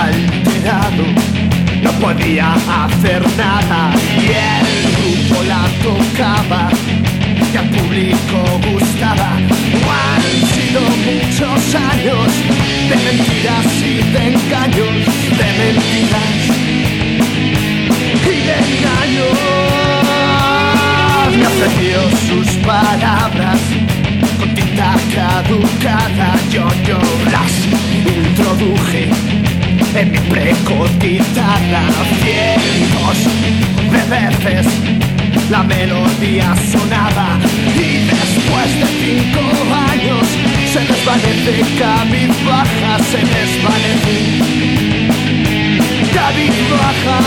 alterado, no podía hacer nada y el grupo la tocaba y al público gustaba. Han sido muchos años de mentiras y de engaños, de mentiras y de engaños. Me ofreció sus palabras con tinta caducada, yo las introduje en mi precotidiana. Cientos de veces la melodía sonaba y después de 5 años se desvanece cabizbaja, se desvanece cabizbaja.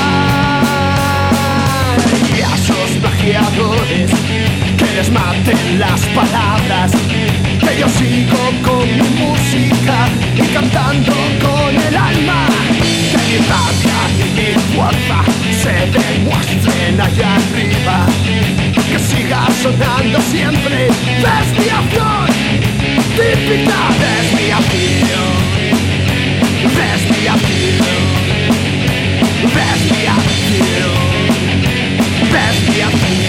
Y a esos plagiadores que les maten las palabras, que yo sigo con mi música y cantando con el alma, que mi rabia y mi fuerza se demuestren allá arriba, que siga sonando siempre desviación típica, desviación, desviación, desviación, desviación.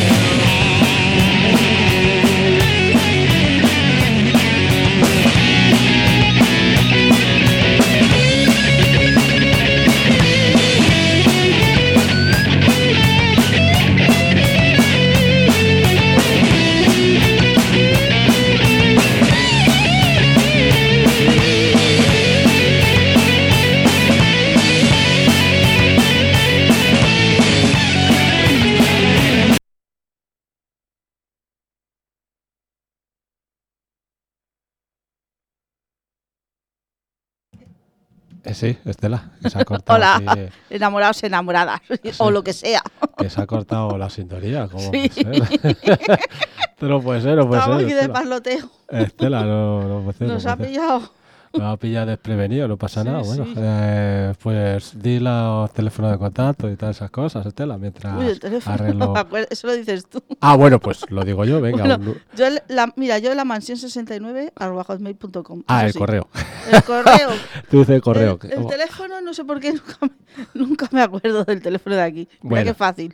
Sí, Estela, que se ha cortado. Hola, aquí, enamorados, enamoradas, sí, o lo que sea. que se ha cortado la sintonía. ¿Cómo Sí. puede ser? Esto no puede ser, no puede Estamos ser. aquí de Estela, parloteo. Estela, no puede ser. Nos no ha puede ser. pillado. Me va a pillar desprevenido, no pasa Sí, nada. Bueno, sí. pues di los teléfonos de contacto y todas esas cosas, Estela, mientras Uy, el teléfono. arreglo. Eso lo dices tú. Ah, bueno, pues lo digo yo, venga. Bueno, yo la mansión 69 @hotmail.com. Ah, Eso el sí. correo. El correo. Tú dices el correo. El teléfono, no sé por qué nunca me acuerdo del teléfono de aquí. Mira Bueno, qué fácil.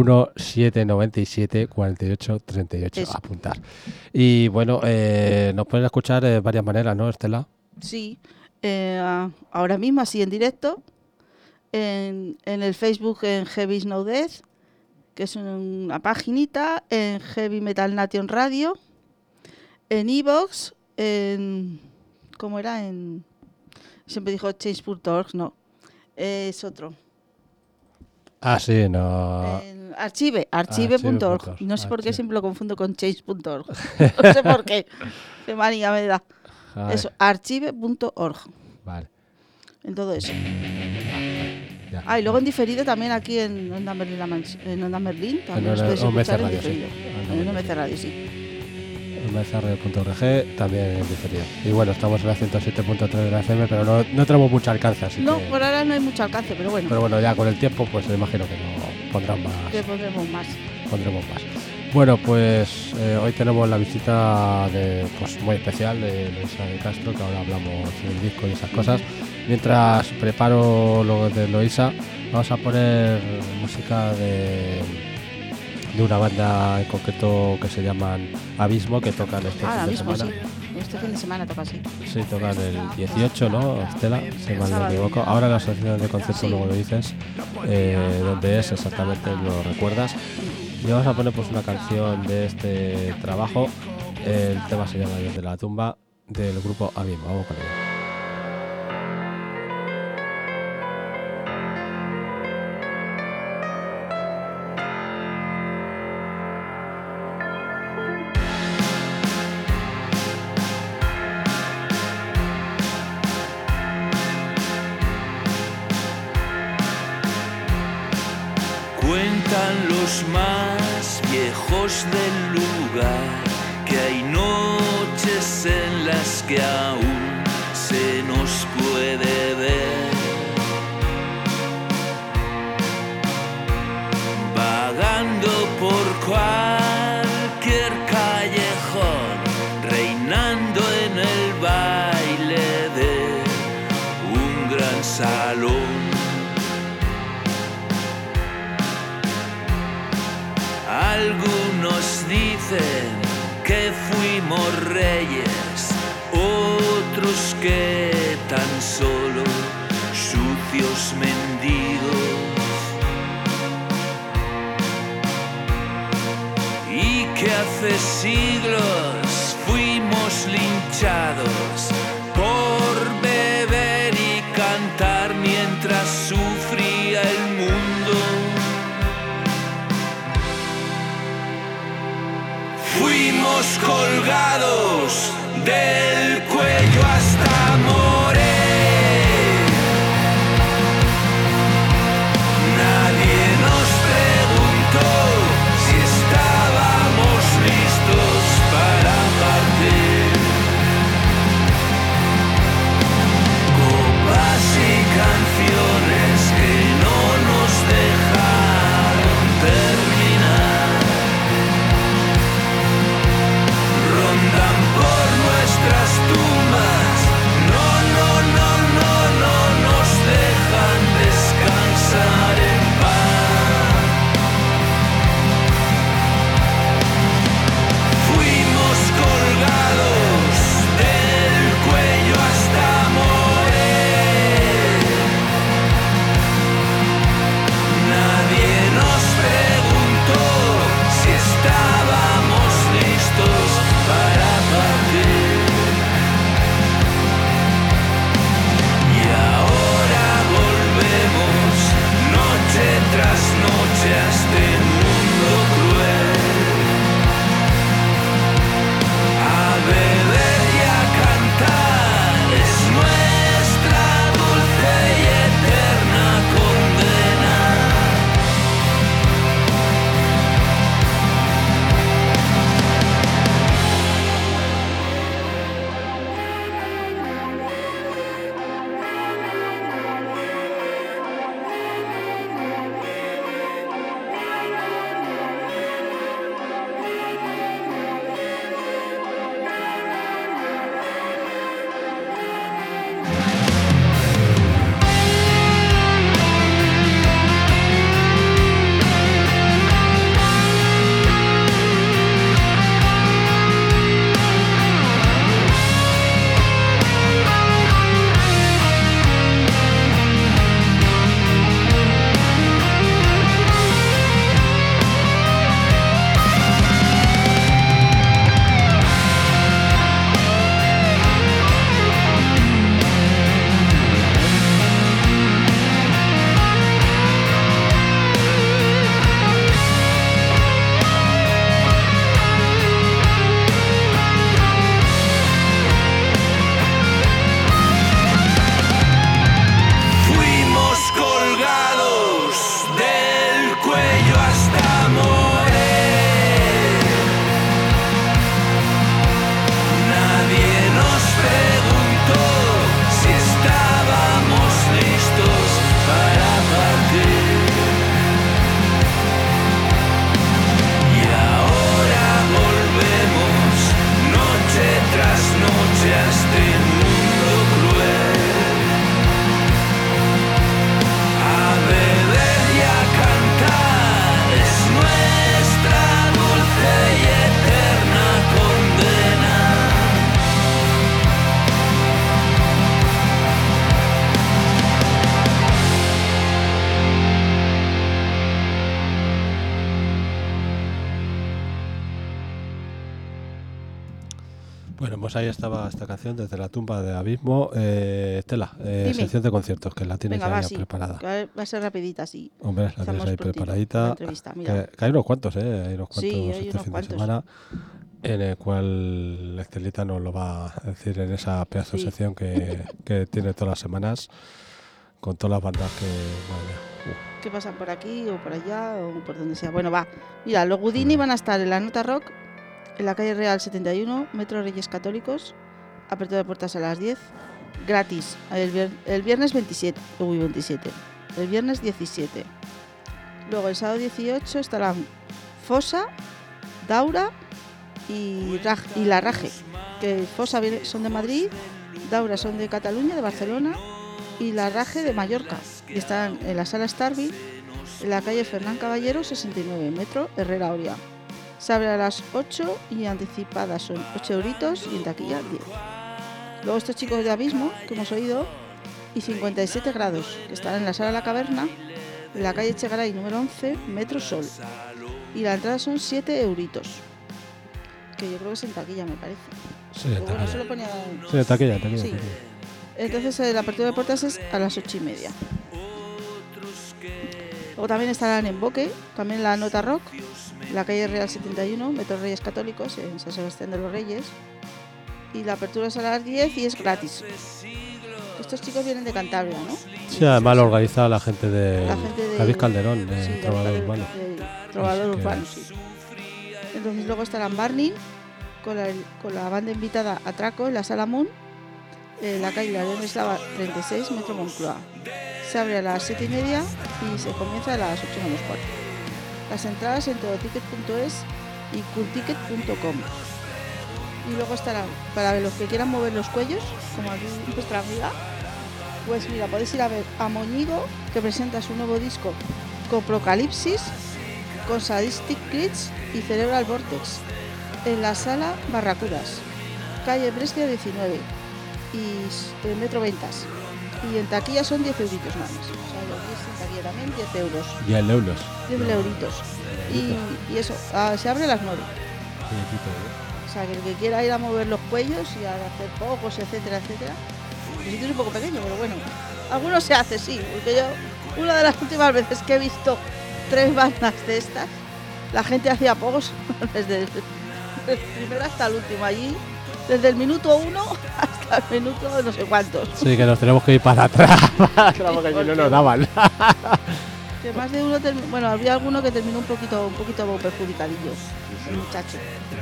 91797 48 38. Eso. Apuntar. Y bueno, nos pueden escuchar de varias maneras, ¿no, Estela? Sí. Ahora mismo, así en directo. En el Facebook en Heavy Snow Death, que es una paginita. En Heavy Metal Nation Radio. En Evox. ¿Cómo era? Siempre dijo change.org, no. Es otro. Ah, sí, no. En archive.org. No sé por qué Archive. siempre lo confundo con change.org. No sé por qué. Qué manía me da. Ay, Eso, archive.org. Vale. En todo eso. Ya. Ah, y luego en diferido también aquí en Onda Merlín, en Onda Merlín también En los podéis OMC escuchar en Radio, sí. diferido. En OMC Radio, sí. MCR.org también en diferido. Y bueno, estamos en la 107.3 de la FM, pero no tenemos mucho alcance, así No, que... por ahora no hay mucho alcance, pero bueno, Pero bueno, ya con el tiempo, pues me imagino que no pondrán más. que pondremos más. Pondremos más. Bueno, pues hoy tenemos la visita de, pues, muy especial de Loisa de Castro, que ahora hablamos del disco y esas cosas. Mientras preparo lo de Loisa, vamos a poner música de una banda en concreto que se llaman Abismo, que tocan este Ahora fin de mismo, semana. sí. Este fin de semana toca así. Sí, tocan el 18, ¿no, Estela? Si mal no sábado. me equivoco. Ahora la asociación de conciertos, Sí. luego lo dices. ¿Dónde es exactamente? ¿Lo recuerdas? Y vamos a poner pues una canción de este trabajo. El tema se llama Desde la tumba, del grupo Abismo. Vamos con ello. Cuentan los más viejos del lugar que hay noches en las que aún se nos puede ver, vagando por cualquier callejón, reinando en el baile de un gran salón. salón. Algunos dicen que fuimos reyes, otros que tan solo sucios mendigos, y que hace siglos fuimos linchados por beber y cantar mientras sufría el mundo. Fuimos colgados del cuello hasta morir. Nadie nos preguntó si estábamos listos para partir. Copas y canciones que no nos dejaron terminar rondan por nuestras tumbas. No, no, no, no, no nos dejan descansar en paz. Fuimos colgados del cuello hasta morir. Nadie nos preguntó si estábamos listos para partir. Y ahora volvemos noche tras noche a este mundo cruel, a beber y a cantar. Es nuestra dulce y eterna condena. Fuimos colgados del cuello hasta morir. Nadie nos preguntó si estábamos listos para partir. Y ahora volvemos noche tras noche a este mundo cruel, a beber y a cantar. Es nuestra dulce y eterna condena. Bueno, pues ahí estaba esta canción desde la tumba de Abismo. Estela, Dime. sección de conciertos, que la tienes Venga, va, ya sí. preparada. Que va a ser rapidita, sí. Hombre, la tienes Estamos ahí prontito, la preparadita. entrevista, mira. Que hay unos cuantos, hay unos cuantos Sí, hay este unos fin cuantos. de semana, en el cual Estelita nos lo va a decir en esa pedazo de Sí. sección que tiene todas las semanas, con todas las bandas que... madre mía. Que pasan por aquí o por allá o por donde sea. Bueno, va. Mira, los Houdini van a estar en la Nota Rock, en la calle Real 71, Metro Reyes Católicos, apertura de puertas a las 10, gratis, el viernes 27, el viernes 17. Luego el sábado 18 estarán Fosa, Daura y La Raje, que Fosa son de Madrid, Daura son de Cataluña, de Barcelona, y la Raje de Mallorca. Y están en la sala Starville, en la calle Fernán Caballero 69, metro Herrera Oria. Se abre a las 8 y anticipadas son 8 euritos y en taquilla 10. Luego estos chicos de Abismo, que hemos oído, y 57 grados, que están en la sala La Caverna, en la calle Echegaray número 11, metro Sol. Y la entrada son 7 euritos, que yo creo que es en taquilla, me parece. Sí, en Pero bueno, taquilla. eso lo ponía... Sí, taquilla. Sí. Entonces la apertura de puertas es a las 8:30. Luego también estarán en Boque, también la Nota Rock, la calle Real 71, metro Reyes Católicos, en San Sebastián de los Reyes. Y la apertura es a las 10 y es gratis. Estos chicos vienen de Cantabria, ¿no? Sí, además lo organiza la gente de David Calderón, sí, de de Trovador Javier- Urbano. de Trovador Así que- Urbano, sí. Entonces luego estarán Barney con la banda invitada Atraco en la Sala Moon, en la calle León Eslava 36, metro Moncloa. Se abre a las 7:30 y se comienza a las 8:15. Las entradas en todoticket.es y coolticket.com. Y luego estarán, para los que quieran mover los cuellos, como aquí nuestra amiga, pues mira, podéis ir a ver a Moñigo, que presenta su nuevo disco con Procalipsis, con Sadistic Glitch y Cerebral Vortex, en la sala Barracudas, calle Brescia 19 y metro Ventas. Y en taquilla son 10 euritos nada más. O sea, los 10 en taquilla también, 10 euros. Y el euros. 10 euritos. Y eso, se abre a las 9. O sea, que el que quiera ir a mover los cuellos y a hacer pocos, etcétera, etcétera. El sitio es un poco pequeño, pero bueno. Algunos se hace, sí. Porque yo, una de las últimas veces que he visto 3 bandas de estas, la gente hacía pocos desde el primero hasta el último allí. Desde el minuto 1 hasta el minuto no sé cuántos. Sí, que nos tenemos que ir para atrás. Claro, que no nos daban. Que más de uno bueno, había alguno que terminó un poquito perjudicadillo, el muchacho.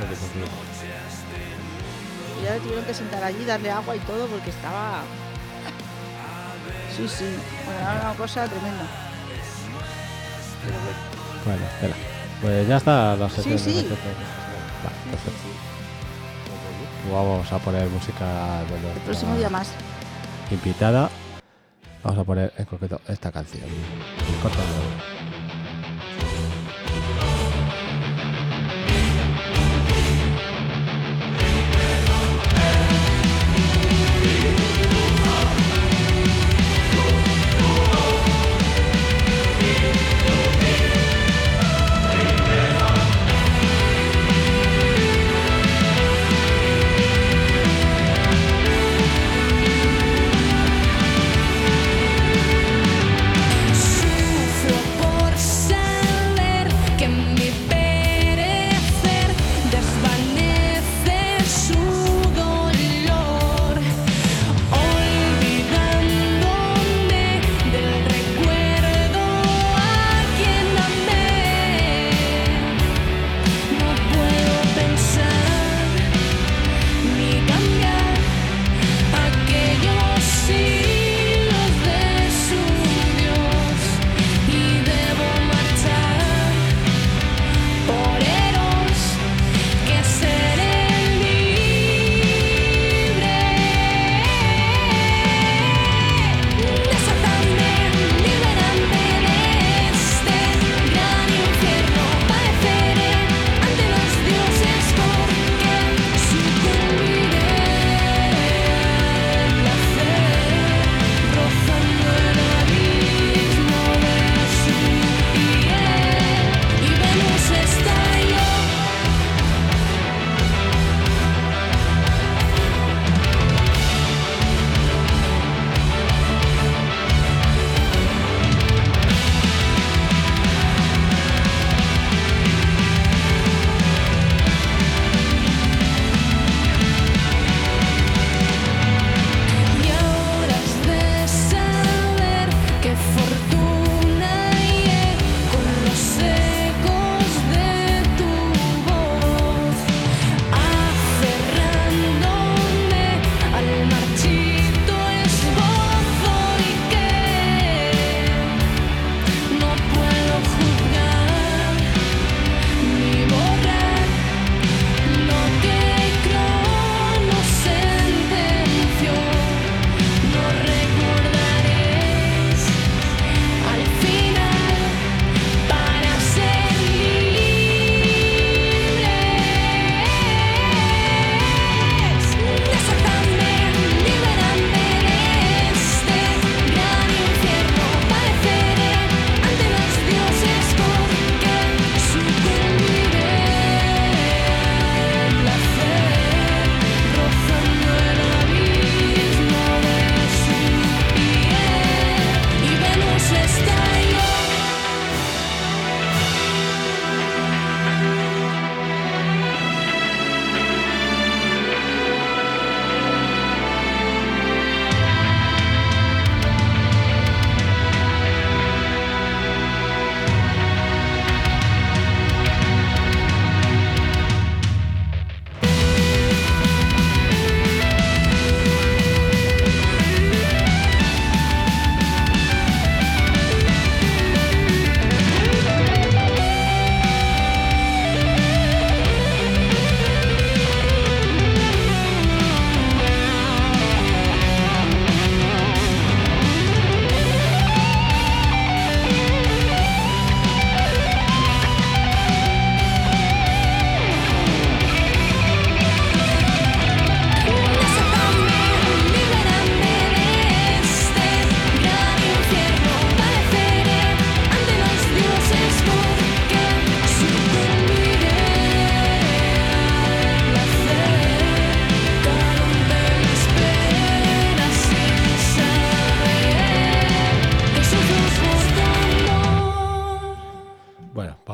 Y ya le tuvieron que sentar allí, darle agua y todo porque estaba... Sí, bueno, era una cosa tremenda. Pero bueno. Bueno, espera. Pues ya está la sección. Sí. de recetas. Vale, perfecto. Vamos a poner música de El próximo día más. invitada. Vamos a poner en concreto esta canción. Córtalo. Sufro por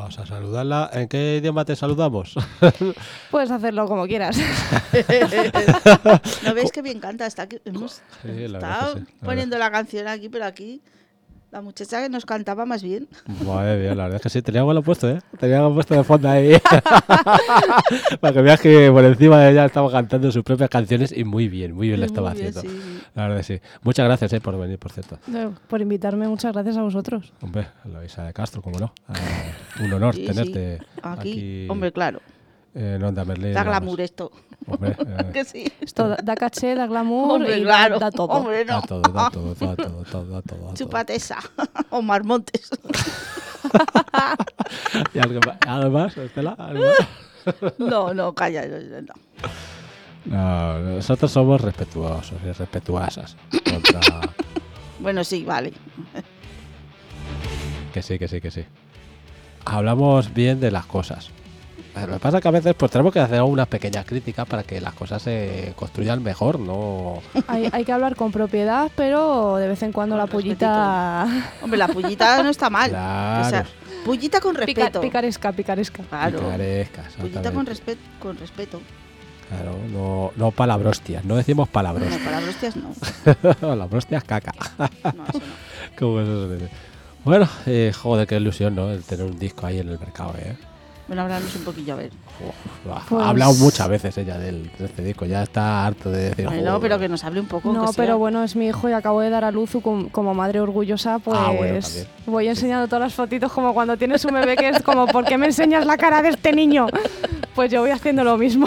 Vamos a saludarla. ¿En qué idioma te saludamos? Puedes hacerlo como quieras. ¿No veis que bien canta? Está aquí. Hemos Sí, la verdad estado que sí, la poniendo la canción aquí, pero aquí la muchacha que nos cantaba más bien. Madre mía, la verdad es que sí, tenía algo puesto, ¿eh? Tenía algo puesto de fondo ahí. Para que veas que por encima de ella estaba cantando sus propias canciones y muy bien lo estaba Muy bien, haciendo. sí. La verdad que sí. Muchas gracias, por venir, por cierto. Por invitarme, muchas gracias a vosotros. Hombre, la Isa de Castro, cómo no. Un honor Sí, tenerte sí. Aquí, hombre, claro. En Onda Merlín. Da vamos. glamour esto. Hombre, Que sí. Esto da caché, da glamour Hombre, y claro. da todo. Hombre, no. da todo, da todo, da todo, da todo. Chúpate esa. O Marmontes. ¿Y algo más, Estela? ¿Algo más? No, calla. No. No, nosotros somos respetuosos y respetuosas. Bueno, sí, vale. Que sí. Hablamos bien de las cosas. Lo que pasa es que a veces pues tenemos que hacer unas pequeñas críticas para que las cosas se construyan mejor, ¿no? Hay que hablar con propiedad, pero de vez en cuando la pullita... Hombre, la pullita no está mal. Claro. O sea, pullita con respeto. Picaresca. Claro. Picaresca, Pullita con exactamente. respeto. Claro, no palabrostias, no decimos No, palabrostias. para hostias no. Palabrostias caca. No, eso no. ¿Cómo eso se dice? Bueno, joder, qué ilusión, ¿no? El tener un disco ahí en el mercado, ¿eh? Bueno, hablarnos un poquillo, a ver. Pues- Ha hablado muchas veces ella de este disco, ya está harto de decir. Bueno, joder. pero que nos hable un poco. No, aunque sea. pero bueno, es mi hijo y acabo de dar a luz como madre orgullosa, pues Bueno, también. voy enseñando todas las fotitos como cuando tienes un bebé que es como, ¿por qué me enseñas la cara de este niño? Pues yo voy haciendo lo mismo.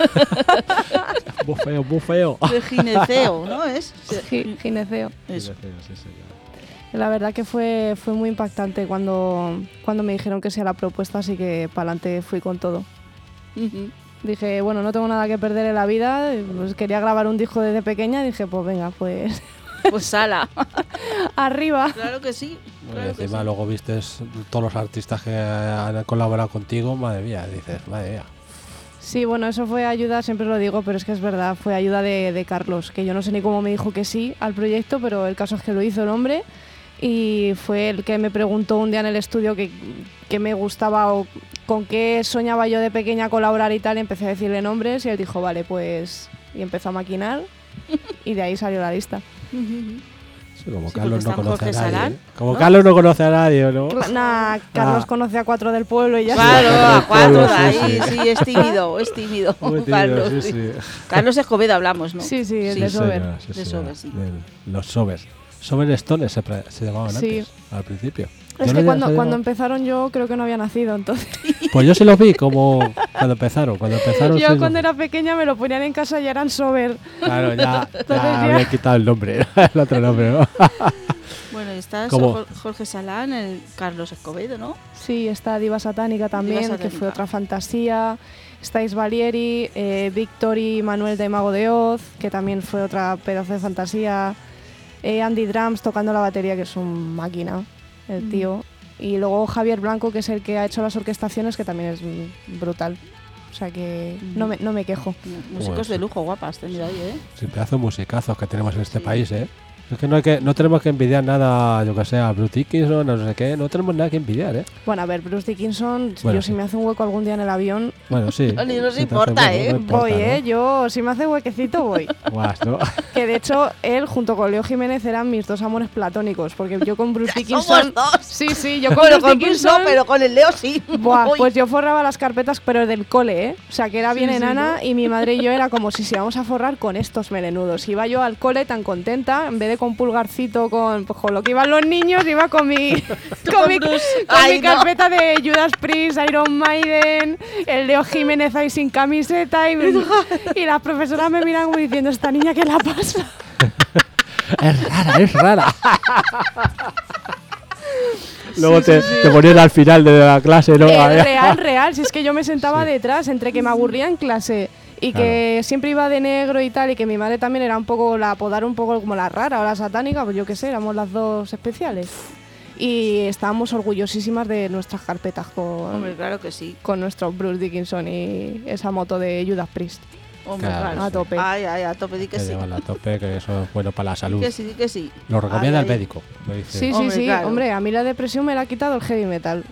Muy feo. De gineceo, ¿no? Es. Gineceo. Eso. Sí, señor. La verdad que fue muy impactante cuando me dijeron que sea la propuesta, así que para adelante fui con todo. Ujú. Dije, bueno, no tengo nada que perder en la vida, pues quería grabar un disco desde pequeña, y dije, pues venga, pues Pues sala. arriba. Claro que sí. Bueno, Claro y que encima sí. luego vistes todos los artistas que han colaborado contigo, madre mía, dices, madre mía. Sí, bueno, eso fue ayuda, siempre lo digo, pero es que es verdad, fue ayuda de Carlos, que yo no sé ni cómo me dijo que sí al proyecto, pero el caso es que lo hizo el hombre y fue el que me preguntó un día en el estudio que me gustaba o con qué soñaba yo de pequeña colaborar y tal, y empecé a decirle nombres y él dijo, vale, pues... y empezó a maquinar y de ahí salió la lista. Ujú. Sí, como Sí, Carlos porque no está conoce a Jorge nadie. Salán, ¿eh? Como ¿no? Carlos no conoce a nadie, ¿no? Nah, Carlos conoce a 4 del pueblo y ya Claro, está. a cuatro de Sí, ahí, sí. sí, es tímido. Muy tímido, Carlos, sí, sí. sí. Carlos Escobedo hablamos, ¿no? Sí, sí, el Sí, de Sober. señora, sí, De señora. Sober, sí. Los Sober. Sober Stones se llamaban Sí. antes, al principio. Es Yo que no cuando sabía- empezaron yo creo que no había nacido, entonces... Pues yo sí los vi como cuando empezaron. Cuando empezaron Yo sí cuando los- era pequeña me lo ponían en casa y eran Sober. Claro, ya ya- había quitado el nombre, el otro nombre, ¿no? Bueno, y está ¿Cómo? Jorge Salán, el Carlos Escobedo, ¿no? Sí, está Diva Satánica también, Diva que Satánica. fue otra fantasía. Estáis Valieri, Víctor y Manuel de Mago de Oz, que también fue otra pedazo de fantasía. Andy Drums tocando la batería, que es un máquina, el tío. Y luego Javier Blanco, que es el que ha hecho las orquestaciones, que también es brutal. O sea que no me quejo. Músicos Pues de sí. lujo, guapas, tenido ahí, ¿eh? Sí, pedazos musicazos que tenemos en este Sí. país, ¿eh? Es que no tenemos que envidiar nada, yo que sé, a Bruce Dickinson, no sé qué, no tenemos nada que envidiar, ¿eh? Bueno, a ver, Bruce Dickinson, Bueno, yo sí. si me hace un hueco algún día en el avión, Bueno, sí. No, ni nos sí te hace importa, hueco, ¿eh? no importa, voy, ¿no? Yo si me hace huequecito voy. Guas, ¿no? Que de hecho, él junto con Leo Jiménez eran mis dos amores platónicos, porque yo con Bruce Somos Dickinson... dos. Sí, yo con Bueno, Bruce con Bruce Dickinson... no, pero con el Leo sí. Buah, Uy. pues yo forraba las carpetas, pero del cole, ¿eh? O sea, que era bien Sí, sí, enana ¿no? y mi madre y yo era como si se íbamos a forrar con estos melenudos. Iba yo al cole tan contenta, en vez de con pulgarcito, con lo que iban los niños, iba con mi, con mi, Bruce. con Ay, mi no. carpeta de Judas Priest, Iron Maiden, el Leo Jiménez ahí sin camiseta y las profesoras me miran como diciendo, ¿esta niña qué la pasa? Es rara. Luego te ponían al final de la clase, ¿no? Real, si es que yo me sentaba detrás, entre que me aburría en clase y que siempre iba de negro y tal, y que mi madre también era un poco, la apodaron un poco como la rara o la satánica, pues yo qué sé, éramos las dos especiales. Y estábamos orgullosísimas de nuestras carpetas Hombre, claro que sí. con nuestro Bruce Dickinson y esa moto de Judas Priest. Hombre, Claro, claro. a tope. Ay, a tope, di que Que sí. llevan a tope, que eso es bueno para la salud. Que sí, di que sí. Lo recomienda Ay, el ay. médico. Lo dice. Sí, Hombre, sí, claro. hombre, a mí la depresión me la ha quitado el heavy metal.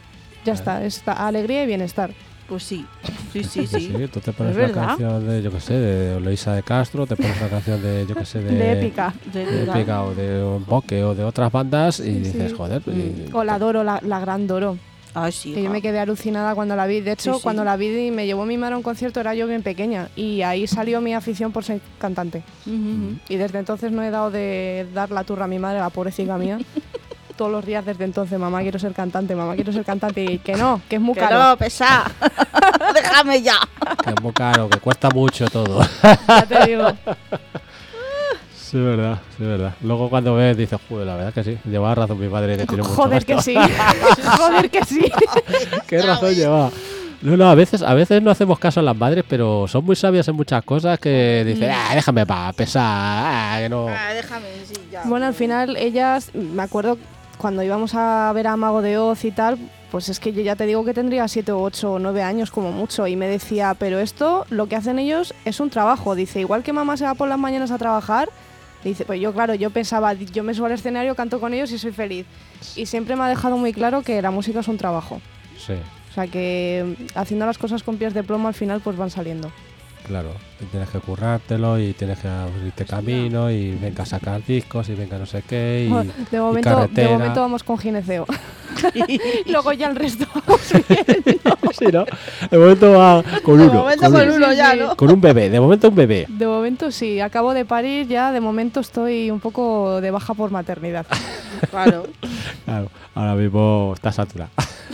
Ya está, es alegría y bienestar. Pues sí, sí, sí, Sí, sí. tú te pones Es una verdad. canción de, yo qué sé, de Eloísa de Castro, te pones una canción de, yo qué sé, De épica. de Épica o de Boque o de otras bandas y dices, sí. joder. O la Doro, la gran Doro. Ah, sí. Que yo me quedé alucinada cuando la vi. De hecho, Sí, sí. cuando la vi y me llevó mi madre a un concierto, era yo bien pequeña. Y ahí salió mi afición por ser cantante. Y desde entonces no he dado de dar la turra a mi madre, la pobrecita mía. Todos los días desde entonces, mamá, quiero ser cantante, mamá, quiero ser cantante. Y que no, que es muy Que caro. no, pesa. Déjame ya. Que es muy caro, que cuesta mucho todo. Ya te digo. Sí, es verdad, sí, es verdad. Luego cuando ves dices, joder, la verdad que sí. Llevaba razón mi padre que tiene mucho Joder que gasto. sí. Joder que sí. ¿Qué razón lleva? No, a veces no hacemos caso a las madres, pero son muy sabias en muchas cosas que dicen, déjame para pesar, que no. Déjame, sí, ya. Bueno, al final ellas, me acuerdo cuando íbamos a ver a Mago de Oz y tal, pues es que yo ya te digo que tendría 7 o 8 o 9 años como mucho y me decía, pero esto, lo que hacen ellos es un trabajo. Dice, igual que mamá se va por las mañanas a trabajar, dice, pues yo claro, yo pensaba, yo me subo al escenario, canto con ellos y soy feliz. Y siempre me ha dejado muy claro que la música es un trabajo. Sí, O sea que haciendo las cosas con pies de plomo al final pues van saliendo. claro. Y tienes que currártelo y tienes que abrirte camino y venga a sacar discos y venga no sé qué. Y, De y momento carretera. vamos con gineceo. Luego ya el resto vamos bien. Sí, ¿no? De momento va con De uno. momento con con uno. uno ya, Sí, sí. ¿no? Con un bebé, de momento un bebé. De momento sí, acabo de parir ya, de momento estoy un poco de baja por maternidad. Claro. Claro, ahora mismo está saturada.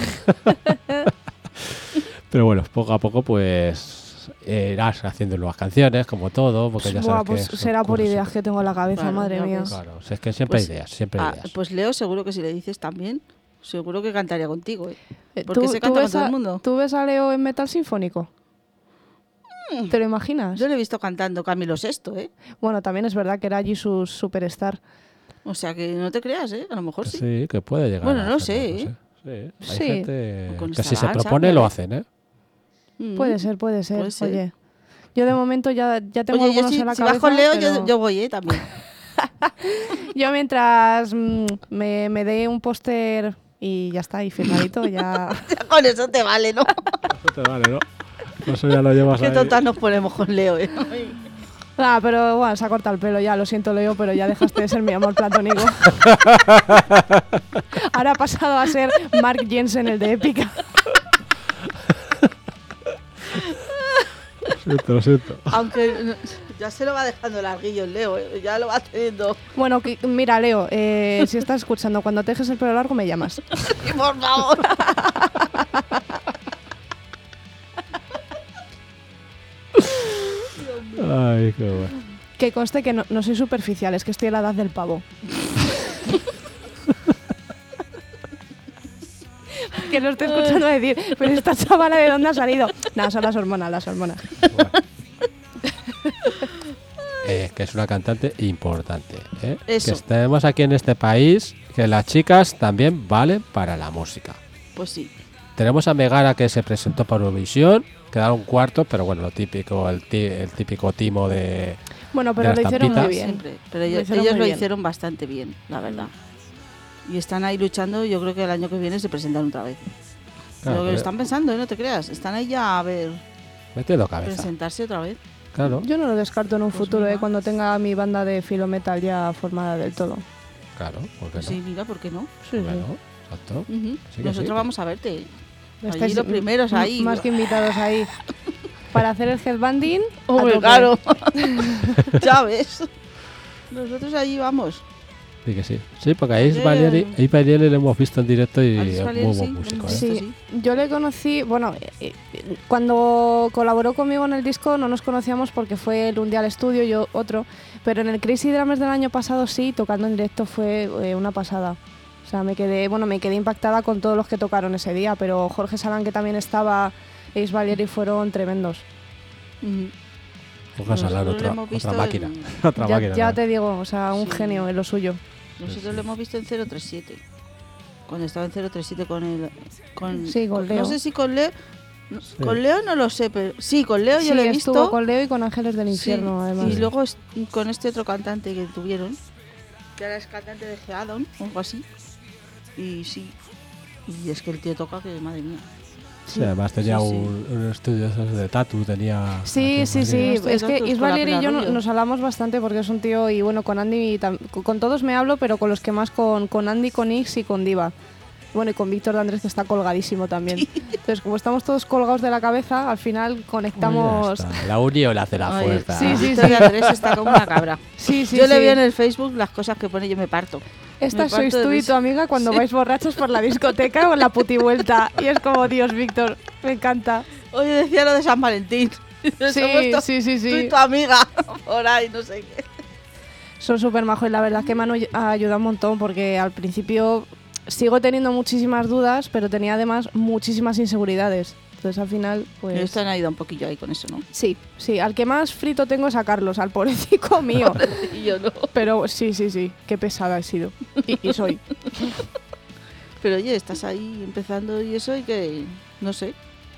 Pero bueno, poco a poco pues irás haciendo nuevas canciones, como todo, porque ya Buah, sabes pues que son será por cosas ideas siempre. que tengo en la cabeza, Claro, madre ya mía. ves. Claro, si es que siempre Pues- hay ideas, siempre hay ideas. Pues Leo, seguro que si le dices también, seguro que cantaría contigo, ¿eh? Eh, Porque se canta con todo el mundo. ¿Tú ves a Leo en metal sinfónico? ¿Te lo imaginas? Yo lo he visto cantando Camilo VI, ¿eh? Bueno, también es verdad que era allí su superstar. O sea que no te creas, ¿eh? A lo mejor sí. Sí, que puede llegar. Bueno, a no hacerlo, sé, no ¿eh? sé. Sí, hay Sí. gente Con que esta si se danza, propone claro. lo hacen, ¿eh? Puede ser, puede ser. Puede ser. Oye, yo de momento ya tengo Oye, yo algunos si, en la si cabeza. vas con Leo, pero yo voy, ¿eh? También. yo mientras me dé un póster y ya está, y firmadito, ya... Con eso te vale, ¿no? Eso te vale, ¿no? Eso ya lo llevas Qué ahí. tontas nos ponemos con Leo, ¿eh? Ah, pero bueno, se ha cortado el pelo ya, lo siento Leo, pero ya dejaste de ser mi amor platónico. Ahora ha pasado a ser Mark Jensen, el de Épica. Lo siento. Aunque ya se lo va dejando larguillo el Leo, ¿eh? Ya lo va teniendo. Bueno, mira Leo, si estás escuchando, cuando te dejes el pelo largo me llamas. Y por favor. Ay, qué bueno. Que conste que no soy superficial, es que estoy a la edad del pavo. Que lo estoy escuchando decir, pero esta chavala ¿de dónde ha salido? Nada, son las hormonas, las hormonas. Que es una cantante importante. ¿eh? Eso. Que estemos aquí en este país, que las chicas también valen para la música. Pues sí. Tenemos a Megara que se presentó para Eurovisión, quedaron cuartos, pero bueno, lo típico, el típico timo de... Bueno, pero De lo la hicieron muy estampita. bien. Siempre. Pero Lo ellos, hicieron ellos muy lo bien. hicieron bastante bien, la verdad. Y están ahí luchando. Yo creo que el año que viene se presentan otra vez. Claro, Lo que pero- están pensando, no te creas. Están ahí ya a ver, Metiendo cabeza. presentarse otra vez. Claro, Yo no lo descarto en un Pues futuro, mira. cuando tenga mi banda de filo metal ya formada del todo. claro, ¿por qué no? Sí, mira, ¿por qué no? Sí, sí. Claro, exacto. Ujú. Sí que Nosotros sí. vamos a verte. Estáis Allí los primeros ahí. Más que invitados ahí. Para hacer el headbanding. a Hombre, tope. claro. Ya ves. Nosotros allí vamos. Sí que sí. Sí, porque a Ace Oye. Valieri lo hemos visto en directo y Alice es Valieri, muy sí, buen lo músico. hemos ¿eh? visto. Sí, yo le conocí, bueno, cuando colaboró conmigo en el disco no nos conocíamos porque fue el un día al estudio, yo otro, pero en el Crazy Drummers del año pasado sí, tocando en directo fue una pasada. O sea, me quedé impactada con todos los que tocaron ese día, pero Jorge Salán, que también estaba, Ace Valieri, fueron tremendos. Ujú. Vamos a hablar Nosotros lo otra, hemos visto otra máquina. en- Otra Ya, máquina. ya ¿no? te digo, o sea, un Sí. genio en lo suyo. Nosotros lo hemos visto en 037. Cuando estaba en 037 con el. Sí, con Leo. No sé si con Leo. Con Leo no lo sé, pero. Sí, con Leo yo Sí, lo he estuvo visto. con Leo y con Ángeles del Sí, Infierno, además. Y luego con este otro cantante que tuvieron. Que ahora es cantante de Geadon o algo así. Y sí. Y es que el tío toca que, madre mía. Sí, además tenía sí, sí. un estudio esos de tatu, tenía... Sí, aquí sí, en sí. Madrid. Estos Es que datos con Isvalier la y yo Pena nos hablamos bastante porque es un tío, y bueno, con Andy, con todos me hablo, pero con los que más, con Andy, con Ix y con Diva. Bueno, y con Víctor de Andrés, que está colgadísimo también. Entonces, como estamos todos colgados de la cabeza, al final conectamos... Pues ya está. La unión hace la Ay, fuerza. sí, sí, Víctor de Andrés está como una cabra. Sí, sí, Yo sí. le veo en el Facebook las cosas que pone y yo me parto. Esta Me sois parto de tú y risa. tu amiga cuando vais borrachos por la discoteca o en la putivuelta. Y es como, Dios, Víctor, me encanta. Oye, decía lo de San Valentín. Sí, sí, sí, Tú y sí. tu amiga por ahí, no sé qué. Son súper majos y la verdad es que me han ayudado un montón porque al principio sigo teniendo muchísimas dudas, pero tenía además muchísimas inseguridades. Entonces al final, pues... Ellos te han ayudado un poquillo ahí con eso, ¿no? Sí, sí. Al que más frito tengo es a Carlos, al pobrecito mío. Y yo no. Pero sí, sí, sí. Qué pesada he sido. Y soy. Pero oye, estás ahí empezando y eso y que, no sé.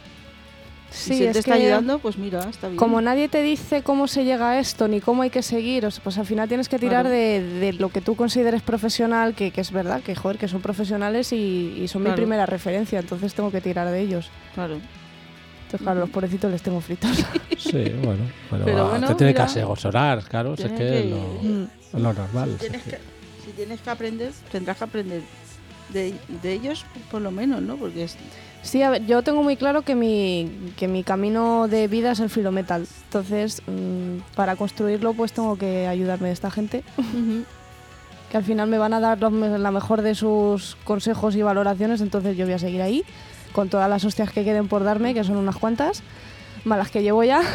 Sí, si él es te está que ayudando, pues mira, está bien. como nadie te dice cómo se llega a esto ni cómo hay que seguir, pues al final tienes que tirar Claro. de lo que tú consideres profesional, que es verdad, que joder, que son profesionales y son mi Claro. primera referencia, entonces tengo que tirar de ellos. Claro. Entonces, claro, los pobrecitos les tengo fritos. Sí, bueno. Pero bueno, te tiene mira, que asesorar, claro. Si es tiene que que- es lo normal. Si tienes que aprender, tendrás que aprender de ellos, por lo menos, ¿no? Porque es... Sí, a ver, yo tengo muy claro que mi camino de vida es el filometal. Entonces, para construirlo, pues tengo que ayudarme de esta gente, que al final me van a dar la mejor de sus consejos y valoraciones, entonces yo voy a seguir ahí, con todas las hostias que queden por darme, que son unas cuantas, malas que llevo ya.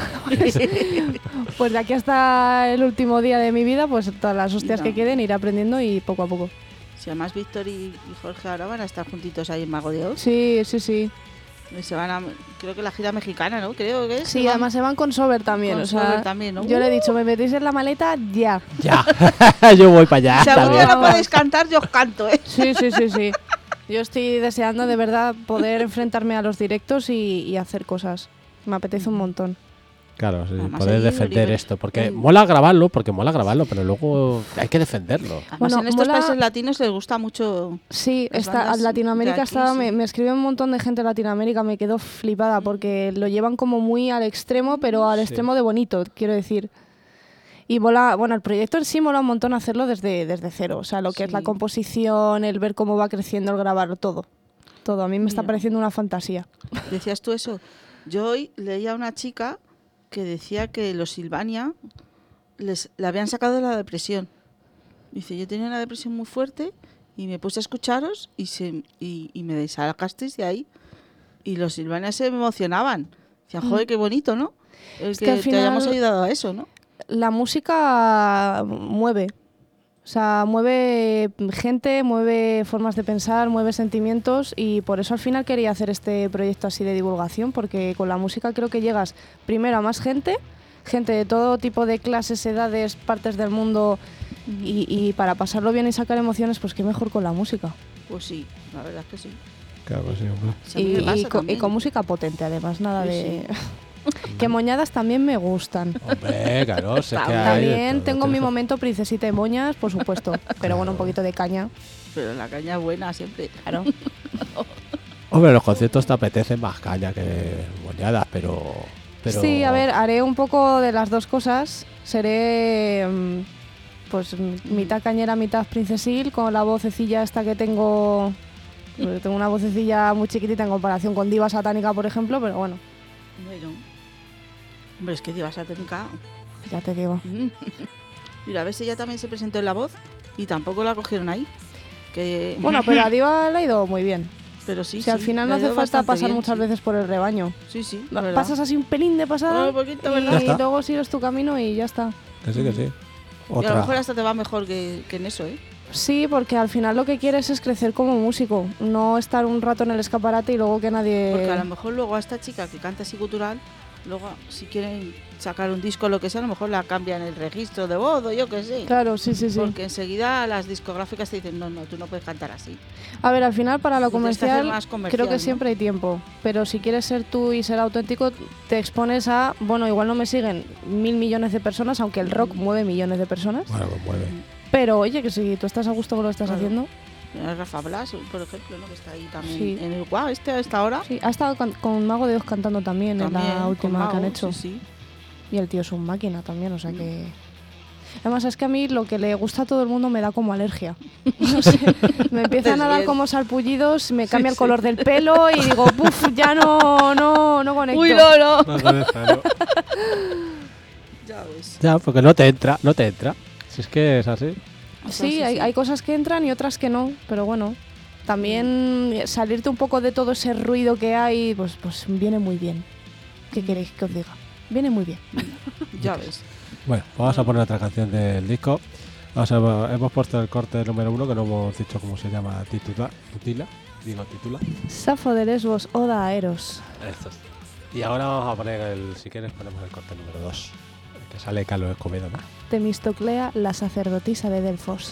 Pues de aquí hasta el último día de mi vida, pues todas las hostias que queden, iré aprendiendo y poco a poco. Si además Víctor y Jorge ahora van a estar juntitos ahí en Mago de Oz. Sí, sí, sí. Y se van a, creo que la gira mexicana, ¿no? Creo que es. Sí, que van además se van con Sober también. con o sea, Sober también, ¿no? Yo le he dicho, me metéis en la maleta ya. Ya, yo voy para allá. Si algún día también. no podéis cantar, yo os canto, ¿eh? Sí, sí, sí, sí. Yo estoy deseando de verdad poder enfrentarme a los directos y hacer cosas. Me apetece un montón. Claro, sí, Además, poder ahí, defender Oliver, esto. Porque el- mola grabarlo, pero luego hay que defenderlo. Además, Bueno, en estos mola- países latinos les gusta mucho. Sí, Las bandas Latinoamérica de aquí, está, sí. me escribe un montón de gente de Latinoamérica, me quedo flipada porque lo llevan como muy al extremo, pero al Sí. extremo de bonito, quiero decir. Y mola, bueno, el proyecto en sí mola un montón hacerlo desde cero, o sea, lo que es la Sí. composición, el ver cómo va creciendo, el grabar, todo. Todo, a mí me está Mira. pareciendo una fantasía. ¿Decías tú eso? Yo hoy leía a una chica que decía que los Silvania le habían sacado de la depresión. Dice, yo tenía una depresión muy fuerte y me puse a escucharos y me sacasteis de ahí. Y los Silvania se emocionaban. Decían, joder, qué bonito, ¿no? Es Que que al te hayamos final- ayudado a eso, ¿no? La música mueve. O sea, mueve gente, mueve formas de pensar, mueve sentimientos y por eso al final quería hacer este proyecto así de divulgación, porque con la música creo que llegas primero a más gente de todo tipo de clases, edades, partes del mundo y para pasarlo bien y sacar emociones, pues qué mejor con la música. Pues sí, la verdad es que sí. Claro, sí, hombre. Sí, a mí me pasa Y también. con música potente además, nada Sí, de... Que moñadas también me gustan. Hombre, claro, sé que hay de También todo, tengo mi tienes- momento princesita y moñas, por supuesto, pero bueno, un poquito de caña. Pero la caña es buena siempre. Claro. Hombre, los conciertos te apetecen más caña que moñadas, pero... Sí, a ver, haré un poco de las dos cosas. Seré pues mitad cañera, mitad princesil, con la vocecilla esta que tengo. Tengo una vocecilla muy chiquitita en comparación con Diva Satánica, por ejemplo, pero bueno, Bueno. Hombre, es que Diva Satánica. ya te digo. Mira, a ver si ella también se presentó en La Voz y tampoco la cogieron ahí. Que... Bueno, pero a Diva le ha ido muy bien. pero sí, Si al sí, final le no ha hace ido falta bastante pasar bien, muchas sí. veces por el rebaño. Sí, sí, la verdad. Pasas así un pelín de pasada Un poquito, y ¿verdad? Ya está. luego sigues tu camino y ya está. Que sí, que sí. Y a lo Otra. mejor hasta te va mejor que en eso, ¿eh? Sí, porque al final lo que quieres es crecer como músico, no estar un rato en el escaparate y luego que nadie... Porque a lo mejor luego a esta chica que canta así cultural, luego si quieren sacar un disco o lo que sea, a lo mejor la cambian el registro de voz o yo qué sé. Claro, sí, sí, sí. Porque enseguida las discográficas te dicen, no, tú no puedes cantar así. A ver, al final para lo Y tienes que hacer comercial, más comercial, creo que ¿no? siempre hay tiempo, pero si quieres ser tú y ser auténtico, te expones a, bueno, igual no me siguen 1.000 millones de personas, aunque el rock mueve millones de personas, Bueno, pues mueve. pero oye, que si tú estás a gusto con lo que estás Claro. haciendo, Rafa Blas, por ejemplo, ¿no? Que está ahí también Sí. en el guau, a esta hora. Sí, ha estado con Mago de Dios cantando también, en la con última que han Mago, hecho. Sí. Y el tío es un máquina también, o sea que... Además es que a mí lo que le gusta a todo el mundo me da como alergia. No sé, me empiezan a dar como sarpullidos, me cambia el color del pelo y digo, puf, ya no conecto. Uy, no. No conecta, ¿no? Ya ves. Ya, porque no te entra. Si es que es así. Sí, hay cosas que entran y otras que no, pero bueno, también salirte un poco de todo ese ruido que hay, pues viene muy bien. ¿Qué queréis que os diga? Viene muy bien. Ya ves. Bueno, pues vamos a poner otra canción del disco. Hemos puesto el corte número 1, que no hemos dicho cómo se llama, titula. Safo de Lesbos, Oda a Eros. Esto es. Y ahora vamos a poner si quieres ponemos el corte número 2, que sale Carlos Escobedo, ¿no? Temistoclea, la sacerdotisa de Delfos.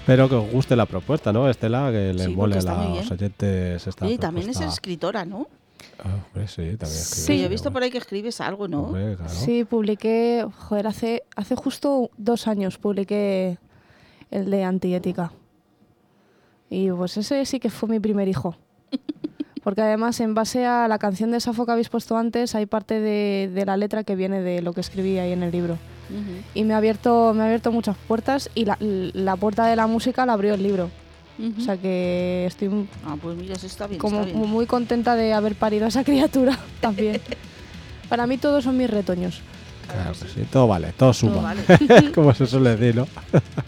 Espero que os guste la propuesta, ¿no, Estela? Que le Sí, mole porque a está muy los bien. oyentes esta Oye, también es propuesta. escritora, ¿no? Ah, hombre, sí, también Sí, escribe, Yo he visto por ahí que escribes algo, ¿no? Hombre, claro. Sí, publiqué, joder, hace justo 2 años publiqué el de Antiética. Y pues ese sí que fue mi primer hijo. Porque además, en base a la canción de Safo que habéis puesto antes, hay parte de la letra que viene de lo que escribí ahí en el libro. Ujú, Y me ha abierto muchas puertas y la puerta de la música la abrió el libro. ujú. O sea que estoy Ah, pues mira, eso está bien, como está bien. muy contenta de haber parido a esa criatura también. Para mí todos son mis retoños. Claro que sí, todo vale, todo suma. Todo vale. Como se suele decir, ¿no?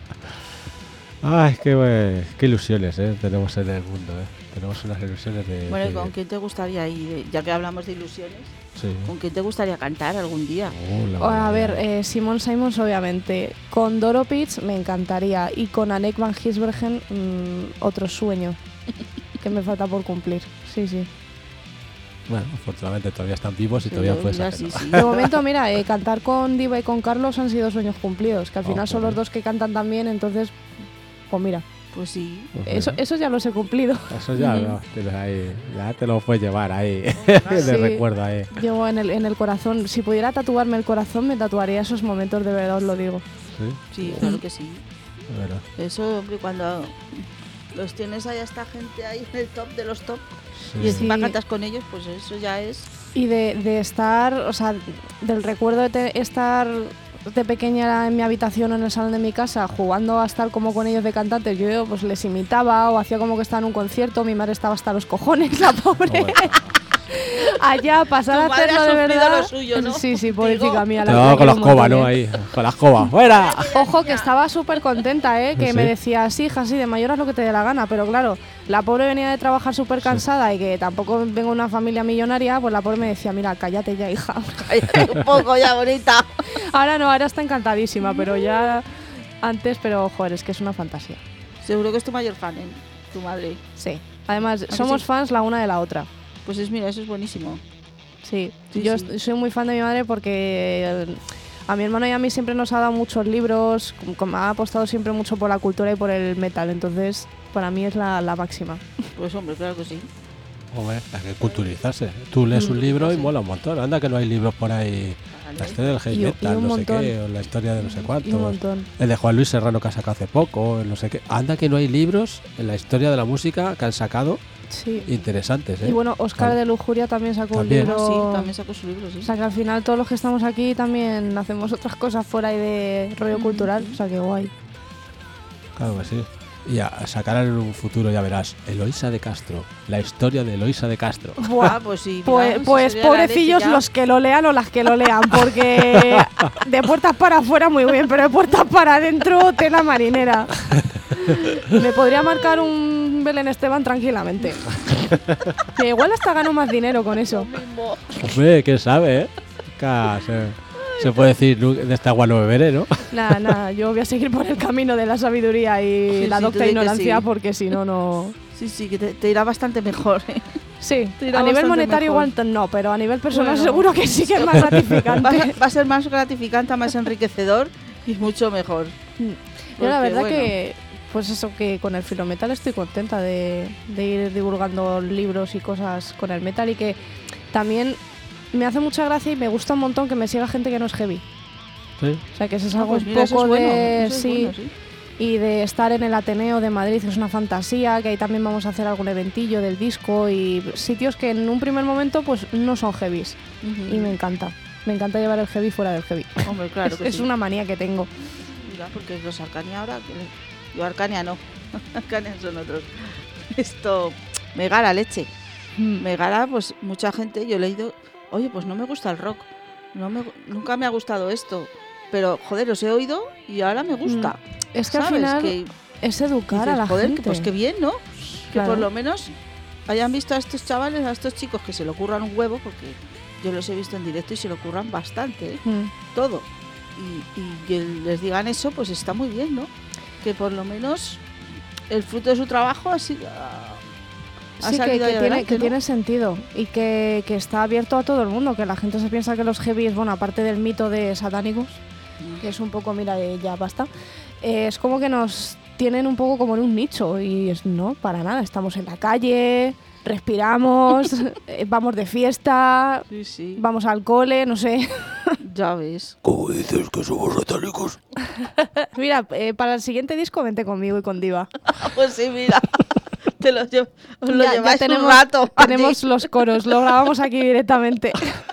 Ay, qué ilusiones tenemos en el mundo, Tenemos unas ilusiones de... Bueno, ¿y de- con quién te gustaría ir? Ya que hablamos de ilusiones, Sí. ¿con quién te gustaría cantar algún día? La A maravilla. ver, Simon Simons obviamente. Con Doro Pitts me encantaría. Y con Anneke van Gisbergen, otro sueño que me falta por cumplir. Sí, sí. Bueno, afortunadamente todavía están vivos y Sí, todavía yo- puedes mira, hacerlo. sí, sí. De momento, mira, cantar con Diva y con Carlos han sido sueños cumplidos. Que al Oh, final son joder. los dos que cantan también, entonces, pues mira, Pues sí. Pues mira, eso ya los he cumplido. eso ya, ¿no? Tienes ahí, ya te lo puedes llevar ahí, de Sí. recuerdo ahí. Llevo en el corazón. Si pudiera tatuarme el corazón, me tatuaría esos momentos, de verdad os lo digo. Sí, Sí, claro que sí. bueno, Eso, hombre, cuando los tienes ahí a esta gente ahí en el top de los top sí. y encima Sí. cantas con ellos, pues eso ya es... Y de estar, o sea, del recuerdo de estar de pequeña en mi habitación o en el salón de mi casa jugando a estar como con ellos de cantantes, yo pues les imitaba o hacía como que estaba en un concierto, mi madre estaba hasta los cojones, la pobre. Bueno. Allá pasar Tu a madre hacerlo ha de sufrido verdad. lo suyo, ¿no? Sí, sí, Digo. pobrecita mía. Te daba con la quiero un escoba, montón, ¿no? ¿eh? Ahí, con la escoba. ¡Fuera! Ojo, que estaba súper contenta, que Sí. me decía, sí, hija, sí, de mayor haz lo que te dé la gana, pero claro, la pobre venía de trabajar súper cansada y que tampoco vengo de una familia millonaria, pues la pobre me decía, mira, cállate ya, hija. un poco ya bonita. Ahora no, ahora está encantadísima, pero ya antes, pero joder, es que es una fantasía. Seguro que es tu mayor fan, ¿eh? Tu madre. Sí. Además, que somos sí? fans la una de la otra. Pues mira, eso es buenísimo. Sí. Sí, Yo sí. soy muy fan de mi madre porque a mi hermano y a mí siempre nos ha dado muchos libros, ha apostado siempre mucho por la cultura y por el metal, entonces para mí es la máxima. Pues hombre, claro que sí. Hombre, hay que culturizarse. Tú lees un libro y mola un montón. Anda que no hay libros por ahí. La historia del heavy Y metal, un no sé montón. qué, o la historia de no sé cuántos. Y un montón. El de Juan Luis Serrano que ha sacado hace poco, el no sé qué. Anda que no hay libros en la historia de la música que han sacado Sí. interesantes, ¿eh? Y bueno, Oscar Vale. de Lujuria también sacó También. un Ah, libro. sí, también sacó su libro, sí. O sea que al final todos los que estamos aquí también hacemos otras cosas fuera y de rollo cultural, o sea que guay. Claro que sí. Y sacarán en un futuro, ya verás, Eloísa de Castro. La historia de Eloísa de Castro. Buah, pues sí. Pues, mira, pues sería la pobrecillos leche ya. los que lo lean o las que lo lean, porque de puertas para afuera muy bien, pero de puertas para adentro tela marinera. Me podría marcar un Belén Esteban tranquilamente. Que igual hasta gano más dinero con eso. Mismo. Hombre, quién sabe, ¿eh? Se puede decir, de esta agua no beberé, ¿no? Nada, nada, yo voy a seguir por el camino de la sabiduría y Sí, la sí, docta tú di que ignorancia, sí. porque si no, no. Sí, sí, que te irá bastante mejor. ¿eh? Sí, Te irá a nivel bastante monetario mejor. igual no, pero a nivel personal Bueno. seguro que sí que es más Va, gratificante. va a ser más gratificante, más enriquecedor y mucho mejor. Yo la Porque, verdad bueno, que, pues eso, que con el filometal estoy contenta de ir divulgando libros y cosas con el metal y que también me hace mucha gracia y me gusta un montón que me siga gente que no es heavy. Sí. O sea, que eso es ah, algo pues un mira, eso poco es bueno, de... eso es sí, bueno, sí. y de estar en el Ateneo de Madrid, que es una fantasía, que ahí también vamos a hacer algún eventillo del disco y sitios que en un primer momento pues no son heavies Ujú. y me encanta. Me encanta llevar el heavy fuera del heavy. Hombre, claro que es sí. una manía que tengo. Mira, porque los Arcania ahora... Yo Arcania no. Arcania son otros. Esto... Megara, leche. Megara, pues mucha gente, yo he leído... Oye, pues no me gusta el rock. Nunca me ha gustado esto. Pero, joder, os he oído y ahora me gusta. Es que al ¿Sabes? final Que es educar dices, a la joder, gente. pues qué bien, ¿no? Que Claro. por lo menos hayan visto a estos chavales, a estos chicos que se lo curran un huevo, porque yo los he visto en directo y se lo curran bastante, ¿eh? Todo. Y que les digan eso, pues está muy bien, ¿no? Que por lo menos el fruto de su trabajo ha sido... Ha Sí, salido ahí adelante, que ¿no? tiene sentido y que está abierto a todo el mundo, que la gente se piensa que los heavies, bueno, aparte del mito de satánicos, que es un poco, mira, ya basta, es como que nos tienen un poco como en un nicho y no, para nada, estamos en la calle, respiramos, vamos de fiesta, Sí, sí. vamos al cole, no sé. Ya ves. ¿Cómo dices que somos satánicos? Mira, para el siguiente disco vente conmigo y con Diva. Pues sí, mira. Os lo Ya lleváis tenemos, un rato. tenemos los coros, lo grabamos aquí directamente.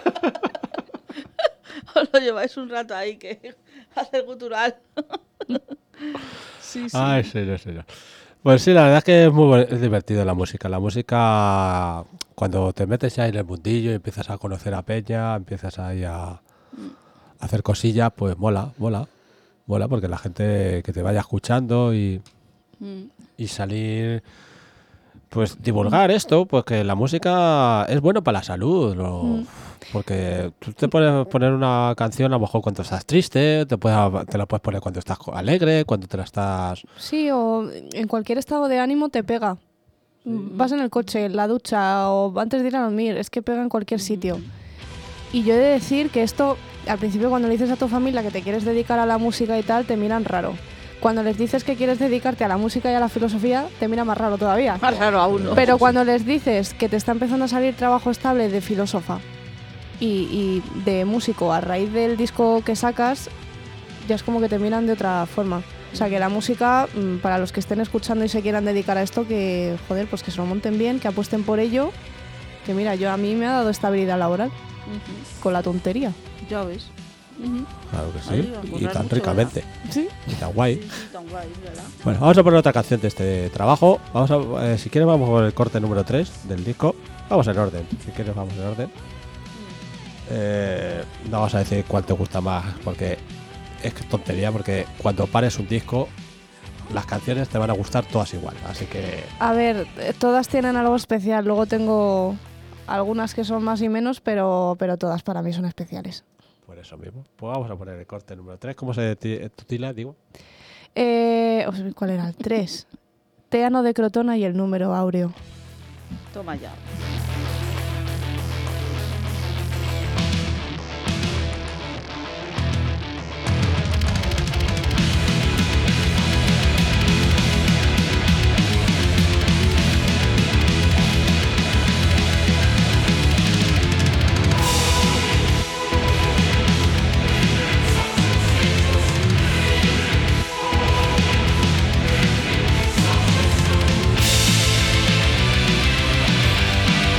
Os lo lleváis un rato ahí, que hace el gutural. Sí, sí. Ay, señor. Pues sí, la verdad es que es divertido la música. La música, cuando te metes ya en el mundillo y empiezas a conocer a peña, empiezas ahí a hacer cosillas, pues mola porque la gente que te vaya escuchando y salir, pues divulgar esto, pues que la música es bueno para la salud, porque tú te puedes poner una canción a lo mejor cuando estás triste, te la puedes poner cuando estás alegre, cuando te la estás... Sí, o en cualquier estado de ánimo te pega. Vas en el coche, en la ducha o antes de ir a dormir, es que pega en cualquier sitio. Y yo he de decir que esto, al principio cuando le dices a tu familia que te quieres dedicar a la música y tal, te miran raro. Cuando les dices que quieres dedicarte a la música y a la filosofía, te miran más raro todavía. Más raro aún, ¿no? Pero cuando les dices que te está empezando a salir trabajo estable de filósofa y de músico a raíz del disco que sacas, ya es como que te miran de otra forma. O sea que la música, para los que estén escuchando y se quieran dedicar a esto, que joder, pues que se lo monten bien, que apuesten por ello. Que mira, a mí me ha dado estabilidad laboral con la tontería. Ya ves. Claro que sí, Ahí, a y currar tan mucho, ricamente, Sí. y tan guay. Tan guay, ¿verdad? Bueno, vamos a poner otra canción de este trabajo. Vamos a, si quieres vamos por el corte número 3 del disco. Vamos en orden, si quieres vamos en orden. No vamos a decir cuál te gusta más, porque es que tontería, porque cuando pares un disco, las canciones te van a gustar todas igual, así que... A ver, todas tienen algo especial. Luego tengo algunas que son más y menos, pero todas para mí son especiales. Por eso mismo. Pues vamos a poner el corte número 3. ¿Cómo se titula, digo? ¿Cuál era el 3? Téano de Crotona y el número áureo. Toma ya. Thank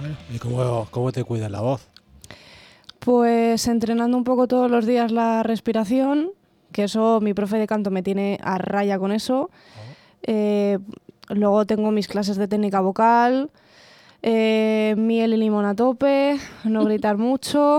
¿Y cómo te cuidas la voz? Pues entrenando un poco todos los días la respiración, que eso mi profe de canto me tiene a raya con eso. Luego tengo mis clases de técnica vocal, miel y limón a tope, no gritar mucho,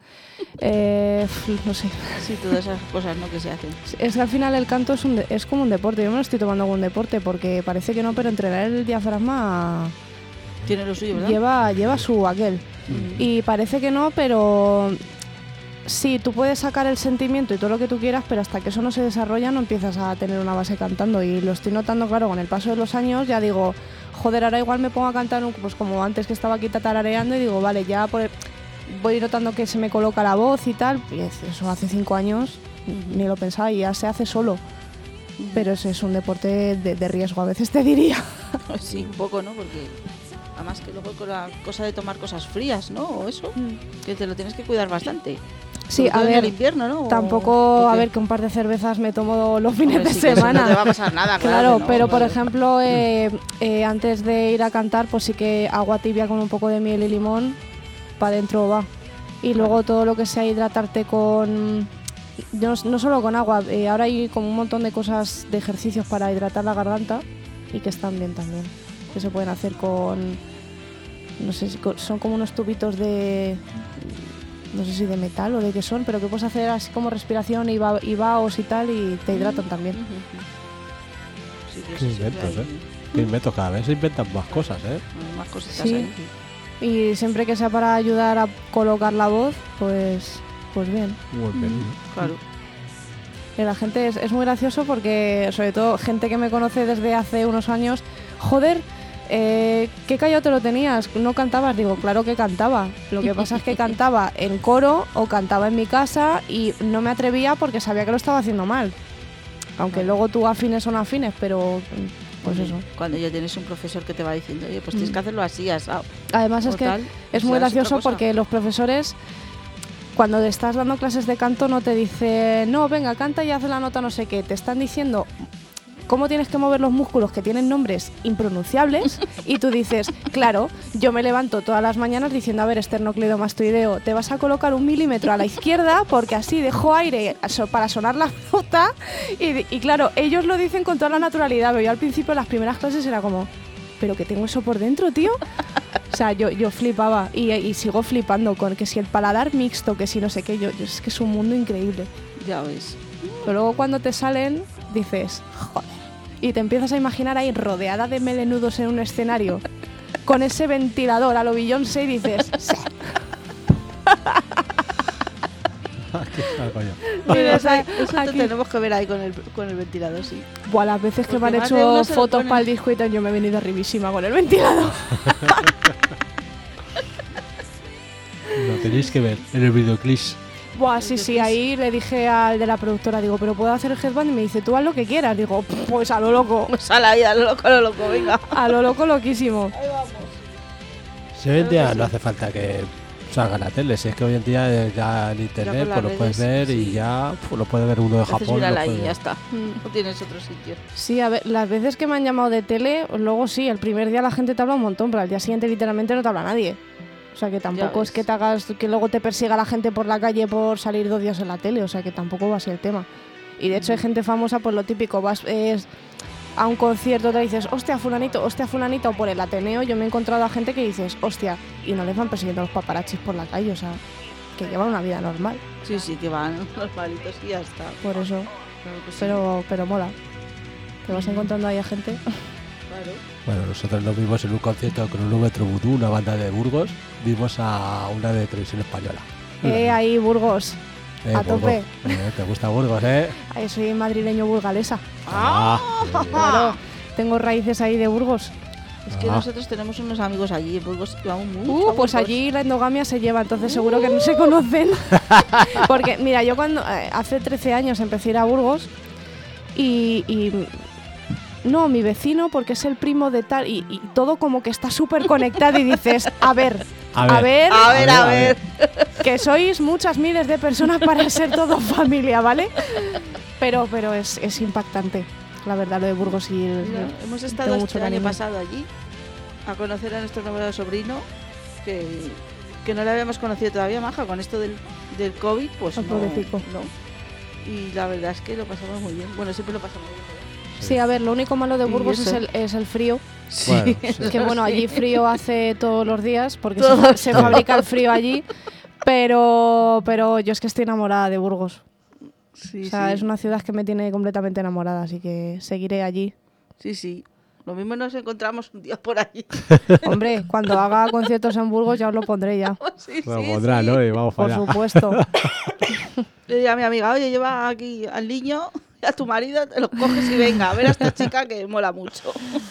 no sé. Sí, todas esas cosas, ¿no?, que se hacen. Es que al final el canto es como un deporte. Yo me lo estoy tomando como un deporte porque parece que no, pero entrenar el diafragma Tiene lo suyo, ¿verdad? lleva su aquel. Y parece que no, pero sí, tú puedes sacar el sentimiento y todo lo que tú quieras, pero hasta que eso no se desarrolla no empiezas a tener una base cantando. Y lo estoy notando, claro, con el paso de los años. Ya digo, joder, ahora igual me pongo a cantar pues como antes, que estaba aquí tatarareando, y digo, vale, ya voy notando que se me coloca la voz y tal. Y eso hace 5 años ni lo pensaba y ya se hace solo. Pero es un deporte de riesgo, a veces te diría. Sí, un poco, ¿no? Porque además que luego con la cosa de tomar cosas frías, ¿no? O eso, que te lo tienes que cuidar bastante. Sí, Sobre todo a en ver, el invierno, ¿no? tampoco, ¿O a qué? ver, que un par de cervezas me tomo los fines Hombre, de sí, que eso semana. no te va a pasar nada, Claro, que no, pero por vale. ejemplo, antes de ir a cantar, pues sí que agua tibia con un poco de miel y limón, para adentro va. Y luego todo lo que sea hidratarte con... No solo con agua, ahora hay como un montón de cosas, de ejercicios para hidratar la garganta y que están bien también. Que se pueden hacer con... No sé si son como unos tubitos de... No sé si de metal o de qué son, pero que puedes hacer así como respiración y vaos y tal, y te hidratan también. Sí, que Qué eso siempre inventos, hay Qué inventos, cada vez se inventan más cosas, ¿eh? más cositas Sí. ahí. Y siempre que sea para ayudar a colocar la voz, pues bien. Muy bien. Claro. Y la gente es muy gracioso porque, sobre todo, gente que me conoce desde hace unos años, joder, ¿qué callado te lo tenías? ¿No cantabas? Digo, claro que cantaba. Lo que pasa es que cantaba en coro o cantaba en mi casa y no me atrevía porque sabía que lo estaba haciendo mal. Aunque luego tú afines o no afines, pero pues eso. Cuando ya tienes un profesor que te va diciendo, oye, pues tienes que hacerlo así, asado. Además es o que tal, es o muy sea, gracioso otra cosa. porque los profesores, cuando te estás dando clases de canto, no te dicen, no, venga, canta y haz la nota no sé qué. Te están diciendo cómo tienes que mover los músculos que tienen nombres impronunciables y tú dices, claro, yo me levanto todas las mañanas diciendo, a ver, esternocleidomastoideo, te vas a colocar 1 milímetro a la izquierda porque así dejo aire para sonar la nota y claro, ellos lo dicen con toda la naturalidad, pero yo al principio las primeras clases era como, ¿pero que tengo eso por dentro, tío? O sea, yo flipaba y sigo flipando con que si el paladar mixto, que si no sé qué, yo es que es un mundo increíble. Ya ves. Pero luego cuando te salen, dices, joder. Y te empiezas a imaginar ahí rodeada de melenudos en un escenario, con ese ventilador a lo Beyoncé y dices, sí. Mira, eso aquí. tenemos que ver ahí con el ventilador, sí. Buah, las veces que me han Porque más de hecho uno se lo fotos pone. para el disco y tal, yo me he venido arribísima con el ventilador. Lo tenéis que ver en el videoclip. Buah, sí, ahí le dije al de la productora, digo, ¿pero puedo hacer el headband? Y me dice, tú haz lo que quieras. Digo, pues a lo loco. Pues a la vida, a lo loco, venga. A lo loco, loquísimo. Si hoy en día no hace falta que salga en la tele, si es que hoy en día ya en internet con las pues lo puedes redes, ver y sí. ya lo puede ver uno de Haces Japón. viral lo ahí puede y ya ver. está. No tienes otro sitio. Sí, a ver, las veces que me han llamado de tele, luego sí, el primer día la gente te habla un montón, pero al día siguiente literalmente no te habla nadie. O sea que tampoco ves. es que te hagas, que luego te persiga la gente por la calle por salir 2 días en la tele, o sea que tampoco va a ser el tema. Y de hecho hay gente famosa, pues lo típico, vas a un concierto, te dices, hostia fulanito, o por el Ateneo, yo me he encontrado a gente que dices, hostia, y no les van persiguiendo los paparachis por la calle, o sea, que llevan una vida normal, Sí, que van normalitos y ya está. por eso, Claro que sí. pero mola. Te vas encontrando ahí a gente. Claro. Bueno, nosotros nos vimos en un concierto de Cronómetro Vudú, una banda de Burgos. Vimos a una de Televisión Española. Ahí Burgos, a Burgos. tope. ¿Te gusta Burgos, eh? Ahí soy madrileño burgalesa. Bien. Claro, tengo raíces ahí de Burgos. Es que Ah. nosotros tenemos unos amigos allí en Burgos que vamos mucho. Pues allí la endogamia se lleva, entonces seguro que no se conocen. Porque, mira, yo cuando hace 13 años empecé a ir a Burgos y no, mi vecino, porque es el primo de tal, y todo como que está súper conectado y dices, a ver, A ver. que sois muchas miles de personas para ser todo familia, ¿vale? Pero es impactante, la verdad, lo de Burgos y Mira, hemos estado tengo mucho este año cariño. pasado allí a conocer a nuestro nuevo sobrino que no la habíamos conocido todavía, Maja, con esto del COVID, pues Al pobrecito. no. Y la verdad es que lo pasamos muy bien. Bueno, siempre lo pasamos bien. Sí, a ver, lo único malo de Y Burgos eso. es el frío. Bueno, sí. Que bueno, allí frío hace todos los días porque Todos. se fabrica el frío allí. Pero yo es que estoy enamorada de Burgos. Sí, O sea, sí. es una ciudad que me tiene completamente enamorada, así que seguiré allí. Sí, sí. Lo mismo nos encontramos un día por allí. Hombre, cuando haga conciertos en Burgos ya os lo pondré ya. Sí, Lo sí, pondrá, sí. ¿no? Y vamos Por para allá. supuesto. Le digo a mi amiga, oye, lleva aquí al niño y a tu marido, te lo coges y venga, a ver a esta chica que mola mucho.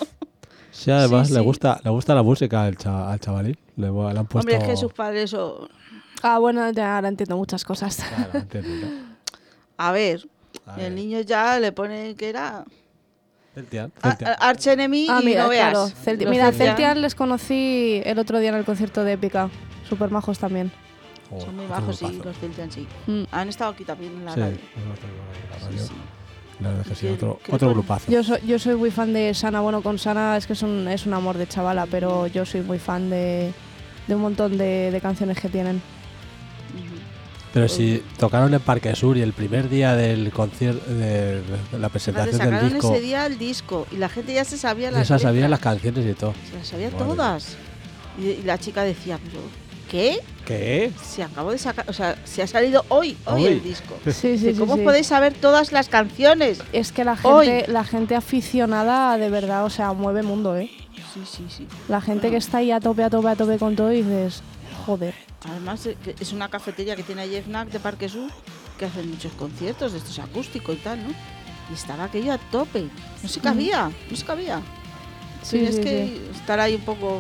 Sí, además Sí, le sí. gusta la música al chavalín. Le han puesto... Hombre, es que sus padres son... Ah, bueno, ya ahora entiendo muchas cosas. Claro, entiendo, ¿no? A ver, A ver. el niño ya le pone que era Celtian. Arch Enemy Ah, y mira, no veas. claro. Los Mira, Celtian Celtian les conocí el otro día en el concierto de Épica. Súper majos también. son muy bajos, sí, los Celtian sí. Mm. Han estado aquí también en la Sí, radio. la radio. Sí, sí. La verdad es que sí, ¿Qué- otro qué otro pone? grupazo. Yo soy muy fan de Sana. Bueno, con Sana es que es un amor de chavala, pero yo soy muy fan de un montón de canciones que tienen. Ujú. Pero si tocaron en Parque Sur y el primer día del concierto, de la Fíjate, presentación del sacaron disco, ese día el disco y la gente ya se sabía ya las se sabían las letras. canciones y todo. Se las sabía Madre todas. Y la chica decía, pero ¿qué? ¿Qué? Se acabó de sacar, o sea, se ha salido hoy Hoy. el disco. Sí, sí, Dice, sí. ¿cómo sí. podéis saber todas las canciones? Es que Hoy. la gente aficionada de verdad, o sea, mueve mundo, ¿eh? Sí, sí, sí. La gente que está ahí a tope con todo y dices, joder. Además, que es una cafetería que tiene ahí FNAC de Parque Sur, que hacen muchos conciertos de estos acústicos y tal, ¿no? Y estaba aquello a tope. No se cabía, no se cabía. Sí, Tienes sí, que estar ahí un poco...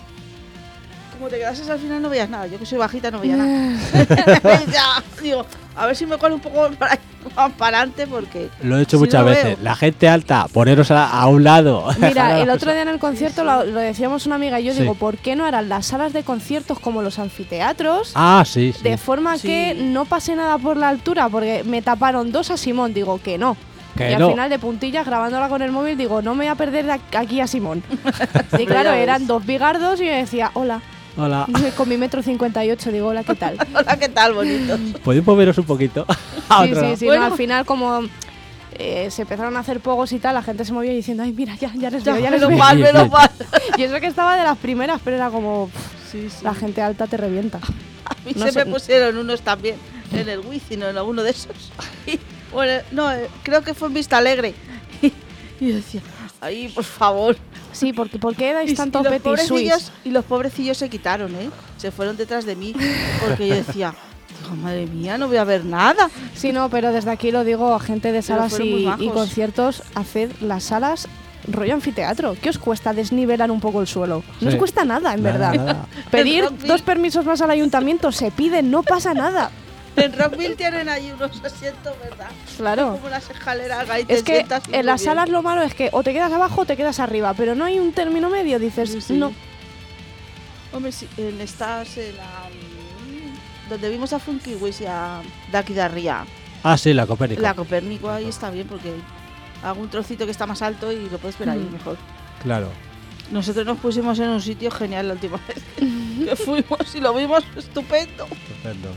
Como te quedases al final no veías nada. Yo que soy bajita no veía nada. Ya, digo, a ver si me cuelo un poco para adelante porque... Lo he hecho si muchas no veces. veo. La gente alta, poneros a un lado. Mira, el otro día en el concierto lo decíamos una amiga y yo, Sí. digo, ¿por qué no harán las salas de conciertos como los anfiteatros? Ah, sí, sí. De forma Sí. que no pase nada por la altura, porque me taparon 2 a Simón, digo que no. Que y no. al final de puntillas, grabándola con el móvil, digo, no me voy a perder de aquí a Simón. Y claro, Ya ves. eran 2 bigardos y yo decía, hola, Hola. con mi 1,58 m, digo, hola, ¿qué tal? Hola, ¿qué tal, bonito? ¿Podéis moveros un poquito? A Sí, otro sí, lado. sí. Bueno. No, al final, como se empezaron a hacer pogos y tal, la gente se movía diciendo, ay, mira, ya les veo, ya les menos veo. mal, Sí, menos sí. mal. Y eso que estaba de las primeras, pero era como, pff, Sí, sí. la gente alta te revienta. A mí No se sé. me pusieron unos también en el Wizzing, no en alguno de esos. Y, bueno, no, creo que fue en Vista Alegre. Y yo decía, ay, por favor. Sí, porque ¿por qué dais Y tanto los petit pobrecillos, suisse? y los pobrecillos se quitaron, ¿eh? Se fueron detrás de mí. Porque yo decía, digo, madre mía, no voy a ver nada. Sí, no, pero desde aquí lo digo a gente de salas fueron muy y majos. conciertos, haced las salas rollo anfiteatro. ¿Qué os cuesta desnivelar un poco el suelo? No Sí. os cuesta nada, en Nada, verdad. nada. Pedir En Rockville. 2 permisos más al ayuntamiento, se piden, no pasa nada. En Rockville tienen ahí unos asientos, ¿verdad? Claro. Como unas escaleras, ahí te Es que sientas y en muy las bien. salas lo malo es que o te quedas abajo o te quedas arriba, pero no hay un término medio, dices, Sí, sí. no. Hombre, sí, estás en la... Donde vimos a Funky Wiz y a Daki Darria. Ah, sí, la Copérnico. La Copérnico ahí está bien porque hago un trocito que está más alto y lo puedes ver ahí Mm. mejor. Claro. Nosotros nos pusimos en un sitio genial la última vez que fuimos y lo vimos estupendo. Estupendo.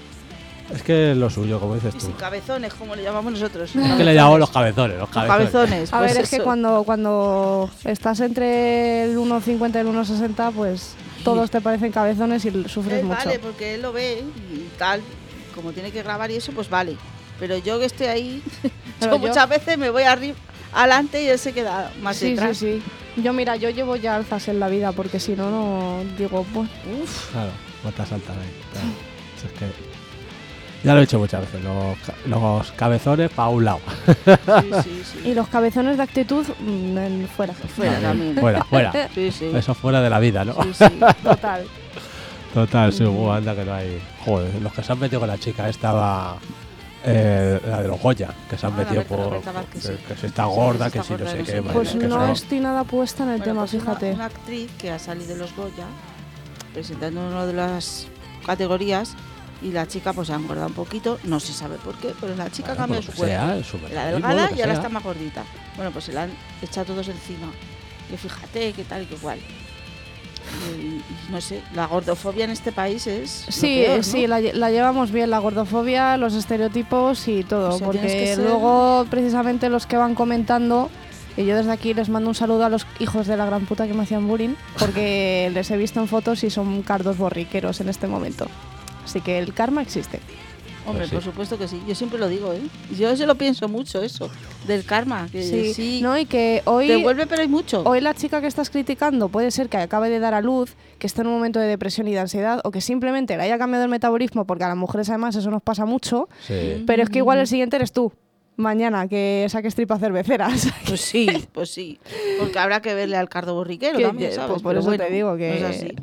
Es que es lo suyo, como dices Y tú. sin cabezones, como le llamamos nosotros. Es que le llamamos los cabezones, los Los cabezones. cabezones. A pues ver, es que eso. cuando estás entre el 1,50 y el 1,60, pues todos te parecen cabezones y sufres mucho. Vale, porque él lo ve y tal, como tiene que grabar y eso, pues vale. Pero yo que estoy ahí, Pero yo yo- muchas veces me voy arriba, adelante y él se queda más Sí, sí, detrás. sí. Yo, mira, yo llevo ya alzas en la vida porque si no, no digo, bueno, Uf, Claro, cuántas saltas ahí. Claro. Si es que ya lo he hecho muchas veces, los cabezones para un lado. sí, sí, sí. y los cabezones de actitud fuera. Fuera también. Fuera, fuera. Sí, sí. Eso fuera de la vida, ¿no? Sí, sí. Total. Total, sí, anda que no hay. Joder, los que se han metido con la chica estaba la de los Goya, que se han Ah, la metido Berta por. Vázquez, Que, sí. que si está Sí, gorda, sí, que está si no gorda, sé no qué. sé madre, Pues que no eso- estoy nada puesta en el Bueno, tema, pues fíjate. Una actriz que ha salido de los Goya presentando una de las categorías y la chica pues se ha engordado un poquito, no se sabe por qué, pero la chica Bueno, cambia por su lo que cuerpo. sea, el Era supermodismo, delgada lo que y ahora sea. está más gordita. Bueno, pues se la han echado todos encima. Que fíjate, que tal y que cual. Y no sé, la gordofobia en este país es lo Sí, peor, ¿no? sí, la llevamos bien, la gordofobia, los estereotipos y todo, O sea, tienes porque que ser- luego precisamente los que van comentando, y yo desde aquí les mando un saludo a los hijos de la gran puta que me hacían bullying, porque les he visto en fotos y son cardos borriqueros en este momento. Así que el karma existe. Hombre, Pues sí. por supuesto que sí. Yo siempre lo digo, ¿eh? Yo se lo pienso mucho, eso, del karma. Que sí, ¿no? Y que hoy... devuelve, pero hay mucho. Hoy la chica que estás criticando puede ser que acabe de dar a luz, que está en un momento de depresión y de ansiedad, o que simplemente le haya cambiado el metabolismo, porque a las mujeres además eso nos pasa mucho, Sí. pero es que igual el siguiente eres tú, mañana, que saques tripas cerveceras. Pues sí. Porque habrá que verle al cardo borriquero Que también, ye- ¿sabes? pues por Pero eso te digo que- no es así.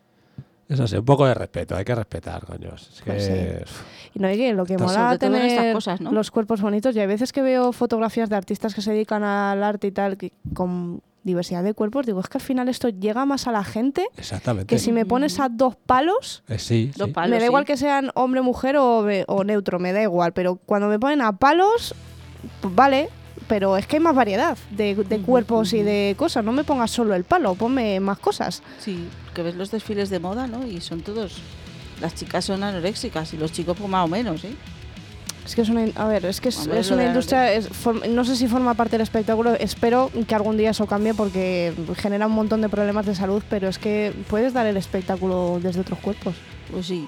Eso sí, un poco de respeto, hay que respetar, coño. Es que... Pues Y no hay que lo que Sobre mola todo en estas tener cosas, ¿no? los cuerpos bonitos, y hay veces que veo fotografías de artistas que se dedican al arte y tal, que con diversidad de cuerpos, digo, es que al final esto llega más a la gente Exactamente. que si me pones a dos palos... Sí, Dos sí. palos, me da sí. igual que sean hombre, mujer o neutro, me da igual. Pero cuando me ponen a palos, pues vale, pero es que hay más variedad de cuerpos y de cosas. No me pongas solo el palo, ponme más cosas. Sí, que ves los desfiles de moda, ¿no? Y son todos... Las chicas son anoréxicas y los chicos pues más o menos, ¿eh? Es que es una, a ver, es que A ver, es lo una de la industria, no sé si forma parte del espectáculo, espero que algún día eso cambie porque genera un montón de problemas de salud, pero es que puedes dar el espectáculo desde otros cuerpos. Pues sí.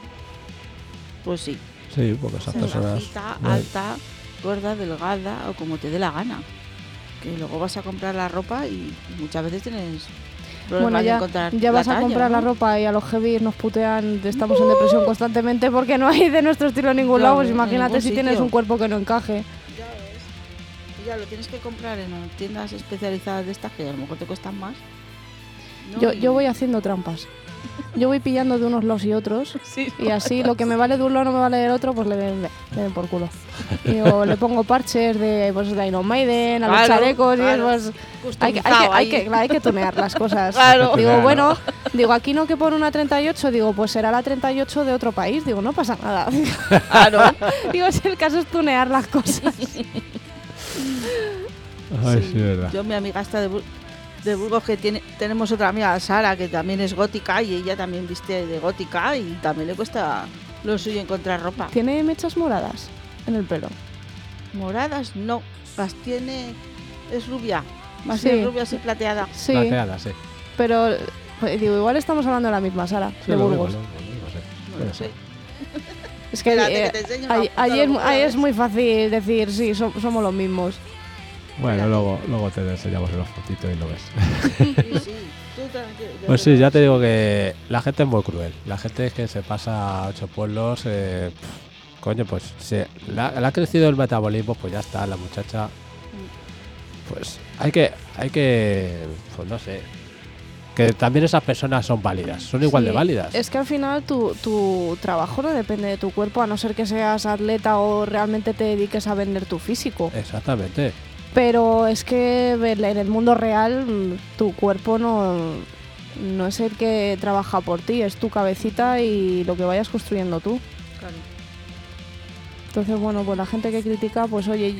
Pues sí. Sí, porque esas O sea, personas... bajita, alta, gorda, delgada o como te dé la gana. Que luego vas a comprar la ropa y muchas veces tienes problemas Bueno, de ya, encontrar ya la vas a talla, comprar ¿no? la ropa y a los heavy nos putean, estamos en depresión constantemente porque no hay de nuestro estilo en ningún Ya lado. ves, Pues en imagínate ningún si tienes sitio. un cuerpo que no encaje. Ya ves. Y ya lo tienes que comprar en tiendas especializadas de estas que a lo mejor te cuestan más. ¿no? Y- Yo voy haciendo trampas. Yo voy pillando de unos lados y otros. Sí, Y así lo que me vale de un lado no me vale del otro, pues le den por culo. Yo le pongo parches de, pues, de Iron Maiden, a los Claro, chalecos claro. y pues hay Customizado ahí. que tunear las cosas. Claro. Digo, Claro. bueno, digo, aquí no que pone una 38, digo, pues será la 38 de otro país. Digo, no pasa nada. Claro. Digo, si el caso es tunear las cosas. Ay, Sí. sí, es verdad. Yo, mi amiga esta de Burgos, que tenemos otra amiga, Sara, que también es gótica y ella también viste de gótica y también le cuesta lo suyo encontrar ropa. ¿Tiene mechas moradas en el pelo? Moradas no, las tiene, es rubia, más Sí. bien rubia así plateada. Sí, Plateada, sí. pero digo, igual estamos hablando de la misma Sara, Sí, de lo mismo, Burgos. lo mismo, sí. No lo sé. Es que Espérate, que te enseño una foto ahí de Burgos, es ¿ves? muy fácil decir, sí, somos los mismos. Bueno, luego te enseñamos los fotitos y lo ves. Sí, sí. Tú tranquilo, Pues sí, ya te digo que la gente es muy cruel. La gente es que se pasa a 8 pueblos. Coño, pues le ha crecido el metabolismo, pues ya está, la muchacha. Pues hay que, pues no sé. Que también esas personas son válidas, son igual Sí, de válidas. Es que al final tu trabajo no depende de tu cuerpo, a no ser que seas atleta o realmente te dediques a vender tu físico. Exactamente. Pero es que en el mundo real tu cuerpo no es el que trabaja por ti, es tu cabecita y lo que vayas construyendo tú. Claro. Entonces, bueno, pues la gente que critica, pues oye,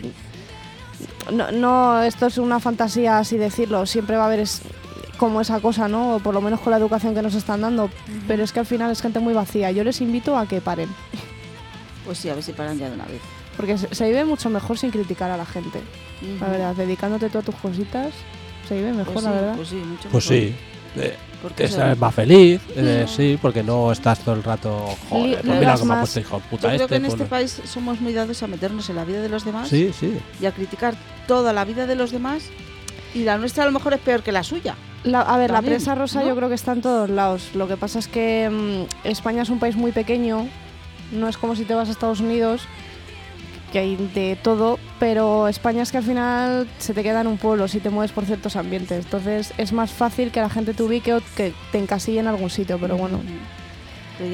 no, esto es una fantasía así decirlo, siempre va a haber como esa cosa, ¿no? O por lo menos con la educación que nos están dando, pero es que al final es gente muy vacía. Yo les invito a que paren, Pues sí, a ver si paran ya de una vez. porque se vive mucho mejor sin criticar a la gente. La Ujú. verdad, dedicándote tú a tus cositas, se vive mejor, Pues la sí, verdad. pues sí, mucho Pues mejor. sí. Porque Estás más feliz, sí, porque no estás todo el rato. Joder, pues mira Libras cómo ha más. puesto hijo de yo puta creo que en pues este no. país somos muy dados a meternos en la vida de los demás Sí, sí. y a criticar toda la vida de los demás y la nuestra a lo mejor es peor que la suya. A ver, la También, prensa rosa ¿no? yo creo que está en todos lados. Lo que pasa es que España es un país muy pequeño, no es como si te vas a Estados Unidos, que hay de todo, pero España es que al final se te queda en un pueblo si te mueves por ciertos ambientes. Entonces es más fácil que la gente te ubique o que te encasille en algún sitio, pero bueno. Pero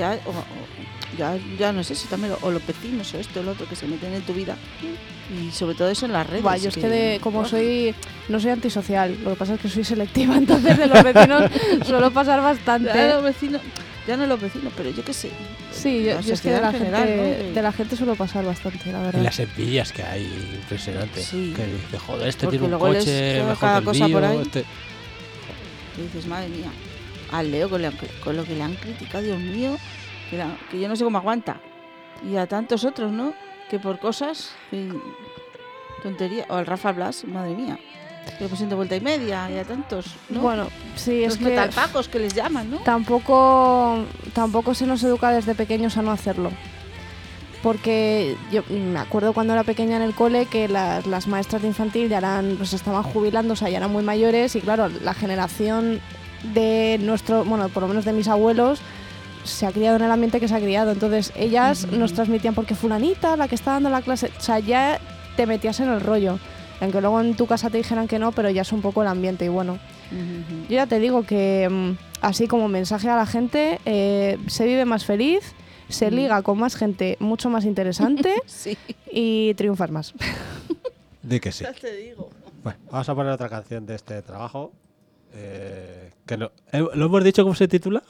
ya no sé si también o los vecinos o esto o lo otro que se meten en tu vida y sobre todo eso en las redes. Buah, yo es que como Buah. no soy antisocial, lo que pasa es que soy selectiva, entonces de los vecinos suelo pasar bastante. Ya los vecinos, ya no los vecinos, pero yo qué sé. Sí, la yo es que de sociedad la, en general, gente, ¿no? de la gente suelo pasar bastante, la Y verdad. las envidias que hay, impresionante. Sí. Que dice, joder, este Porque tiene un luego les coche queda mejor cada que el cosa mío. por ahí. Este... Y dices, madre mía. al Leo con lo que le han criticado, Dios mío, que yo no sé cómo aguanta. Y a tantos otros, ¿no? Que por cosas, tontería. O al Rafa Blas, madre mía, que lo pusieron de vuelta y media, y a tantos, ¿no? Bueno, sí, los es que metalpacos que les llaman, ¿no? tampoco se nos educa desde pequeños a no hacerlo. Porque yo me acuerdo cuando era pequeña en el cole que las maestras de infantil ya pues estaban jubilando, o sea, ya eran muy mayores, y claro, la generación de por lo menos de mis abuelos, se ha criado en el ambiente que se ha criado. Entonces ellas nos transmitían, porque fulanita, la que está dando la clase, o sea, ya te metías en el rollo. Aunque luego en tu casa te dijeran que no, pero ya es un poco el ambiente. Y bueno, yo ya te digo que así como mensaje a la gente, se vive más feliz, se liga con más gente mucho más interesante Sí. y triunfas más. Di que sí. Ya te digo. Bueno, vamos a poner otra canción de este trabajo. Que no, ¿lo hemos dicho cómo se titula?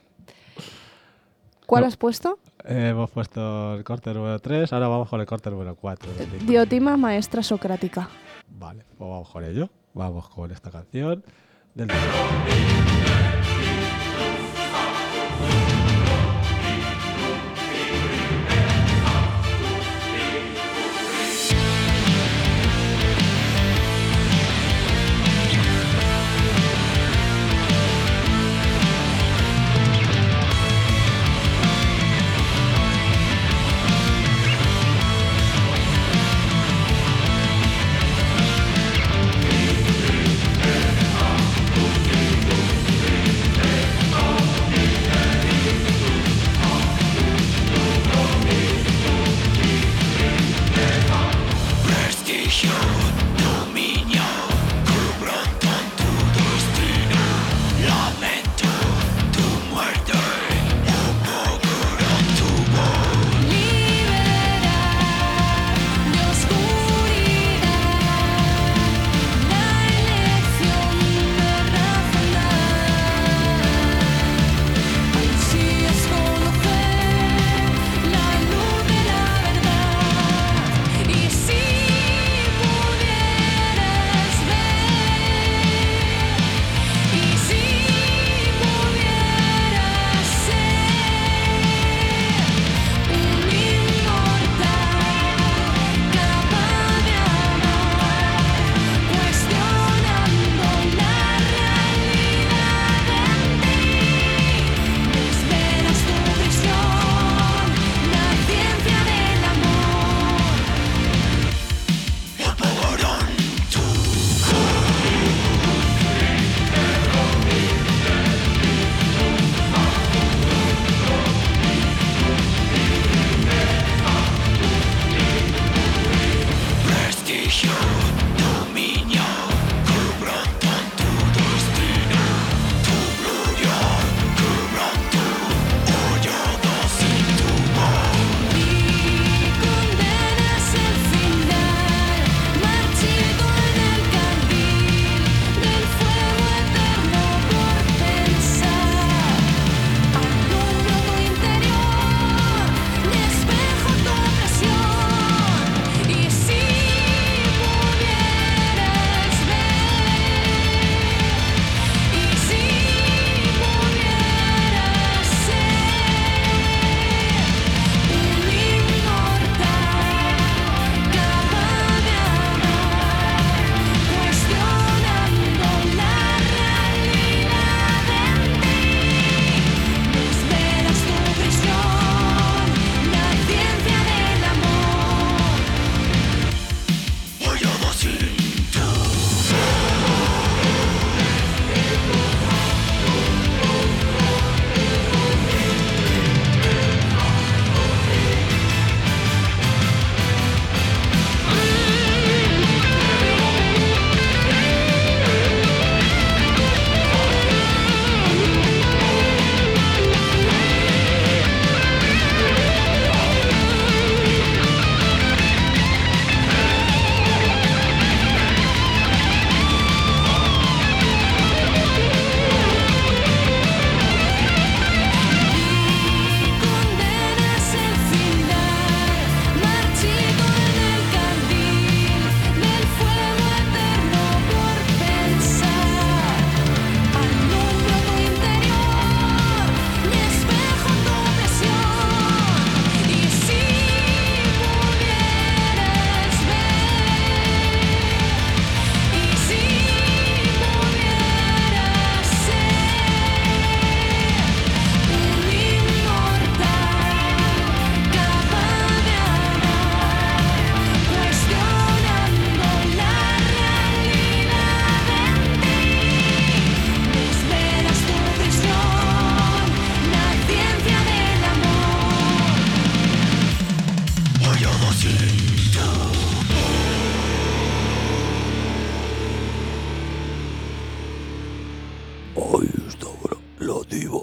¿Cuál No. has puesto? Hemos puesto el corte número 3, ahora vamos con el corte número 4. Diotima maestra socrática. Vale, pues vamos con ello. Vamos con esta canción del...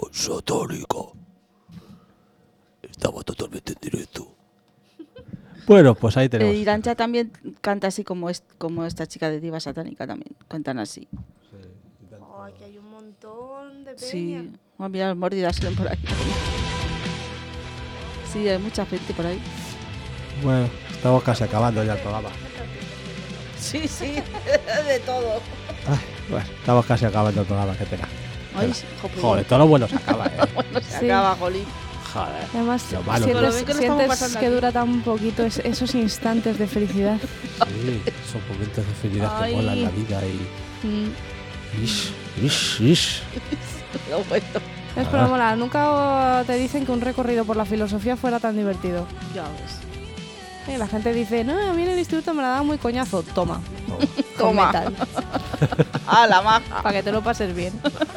satánica. Estaba totalmente en directo. Bueno, pues ahí tenemos. Irancha también canta así como esta chica de Diva Satánica también. Cantan así. Ay, que hay un montón de peña. Sí. Vamos a mirar los mórdidas por ahí. Sí, hay mucha gente por ahí. Bueno, estamos casi acabando ya el programa. Sí, sí, de todo. Ay, bueno, estamos casi acabando el programa, qué pena. Ay, Joder, todo lo bueno se acaba, Bueno, se Sí. acaba, jolín. Joder. Además, Lo malo. Pero sientes, ven que lo estamos sientes pasando que aquí. dura tan poquito esos instantes de felicidad. Sí, son momentos de felicidad Ay. que molan la vida y... Mm. Ish. Lo bueno. Es pero mola, nunca te dicen que un recorrido por la filosofía fuera tan divertido. Ya ves. La gente dice, no, a mí en el instituto me la daba muy coñazo. Toma, Toma. Ah, la maja. para que te lo pases bien.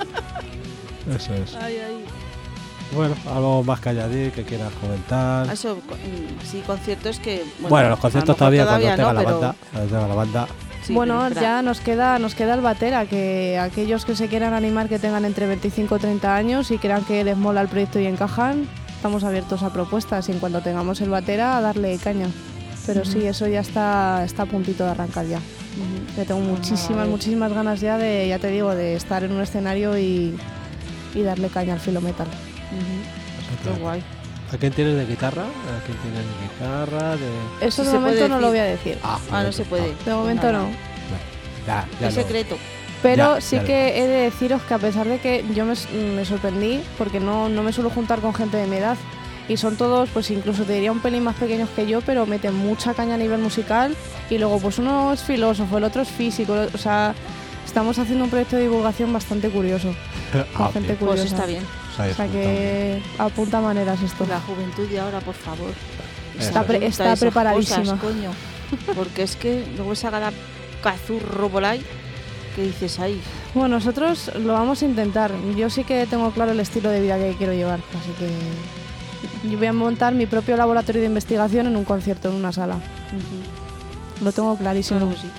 Eso es. Ay, ay. Bueno, algo más que añadir, que quieras comentar. Eso, sí, conciertos que... Bueno, los conciertos a lo mejor todavía cuando tenga no, la banda. Cuando tenga la banda. sí, bueno, pero espera. ya nos queda el batera, que aquellos que se quieran animar que tengan entre 25 y 30 años y crean que les mola el proyecto y encajan, estamos abiertos a propuestas y en cuanto tengamos el batera a darle caña. Pero sí, eso ya está a puntito de arrancar ya. Yo tengo muchísimas ganas ya de, ya te digo, de estar en un escenario y darle caña al filo metal. Qué guay. ¿A quién tienes de guitarra? ¿A quién tienes de guitarra? De... Eso Sí de se momento puede no lo decir. voy a decir. Ah, no se puede. De momento no. Ya Es secreto. Pero Ya, sí ya. que he de deciros que a pesar de que yo me sorprendí, porque no me suelo juntar con gente de mi edad, y son todos, pues incluso te diría un pelín más pequeños que yo, pero meten mucha caña a nivel musical, y luego pues uno es filósofo, el otro es físico, o sea, estamos haciendo un proyecto de divulgación bastante curioso, con gente bien. Pues curiosa. está bien. O sea que apunta maneras esto. La juventud de ahora, por favor. Está Se pre- pregunta está esas preparadísima. cosas, coño. Porque es que luego esa cada cazurro por ahí que dices ahí. Bueno, nosotros lo vamos a intentar. Yo sí que tengo claro el estilo de vida que quiero llevar, así que yo voy a montar mi propio laboratorio de investigación en un concierto, en una sala. Lo tengo clarísimo. Claro que sí.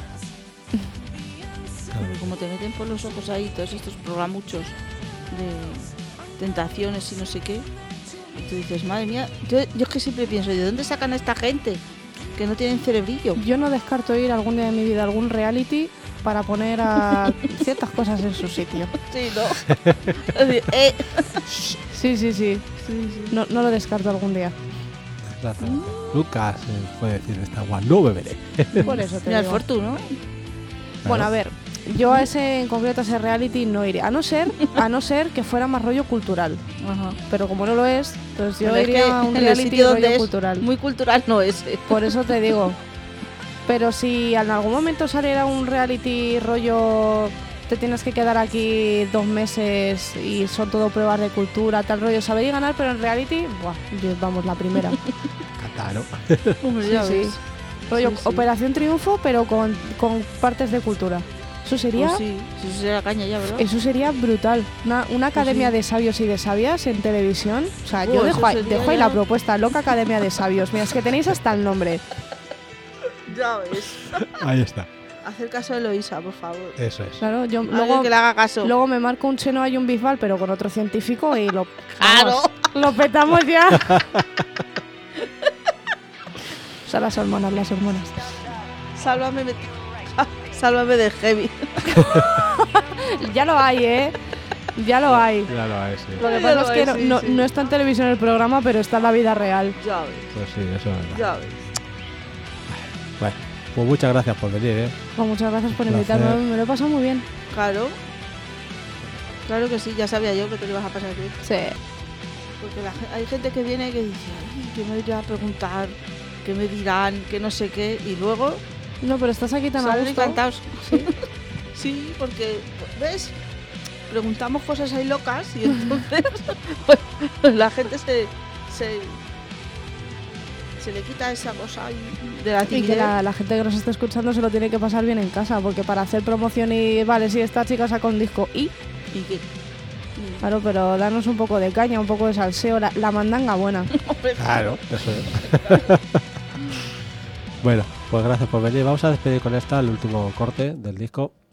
Porque como te meten por los ojos ahí todos estos programuchos de tentaciones y no sé qué, y tú dices, madre mía, yo es que siempre pienso, ¿de dónde sacan a esta gente? Que no tienen cerebrillo. Yo no descarto ir algún día de mi vida a algún reality para poner a ciertas cosas en su sitio. Sí, ¿no? Es decir, Sí. No lo descarto algún día. Exactamente. Lucas puede decir esta agua no beberé. Por eso te mira el digo. Fortu, ¿no? Bueno, a ver, yo a ese en concreto a ese reality no iré, a no ser que fuera más rollo cultural. Ajá. Pero como no lo es, pues yo Pero es iría que a un en el reality sitio donde rollo es cultural. muy cultural no es. Por eso te digo. Pero si en algún momento saliera un reality rollo, te tienes que quedar aquí 2 meses y son todo pruebas de cultura, tal rollo, saber y ganar, pero en reality, buah, vamos, la primera. Cataro. Hombre, ya Sí. ves. Rollo Sí, sí. Operación Triunfo, pero con partes de cultura. Eso sería, Pues sí, eso sería caña ya, ¿verdad? eso sería brutal. Una academia sí. de sabios y de sabias en televisión. O sea, yo Eso dejo ahí sería la ya- propuesta, Loca Academia de Sabios. Mira, es que tenéis hasta el nombre. Ya ves. Ahí está. Hacer caso de Eloisa, por favor. Eso es. Claro, yo Alguien luego, que le haga caso. luego me marco un Chenoa y un Bisbal, pero con otro científico y lo, ¡Claro! vamos, lo petamos ya. O sea, las hormonas. Sálvame, sálvame de heavy. Ya lo hay, ¿eh? Ya lo hay. Ya lo es, sí. Lo que Ya pasa lo es que hay, sí, no, sí. no está en televisión el programa, pero está en la vida real. Ya ves, Pues sí, eso es verdad. ya ves. Bueno, pues muchas gracias por venir, ¿eh? Bueno, muchas gracias por Placer. invitarme, me lo he pasado muy bien. Claro. Claro que sí, ya sabía yo que te lo ibas a pasar bien. Sí. Porque hay gente que viene que dice, ay, que me irá a preguntar, que me dirán, que no sé qué, y luego No, pero estás aquí tan a salen gusto. encantados. Sí. Sí, porque, ¿ves? Preguntamos cosas ahí locas y entonces pues, la gente se le quita esa cosa ahí de la Y que timidez. la gente que nos está escuchando se lo tiene que pasar bien en casa, porque para hacer promoción y vale, sí, esta chica saca un disco y, ¿Y qué? claro, pero darnos un poco de caña, un poco de salseo, la mandanga buena. Claro, eso es. Bueno, pues gracias por venir. Vamos a despedir con esta, el último corte del disco.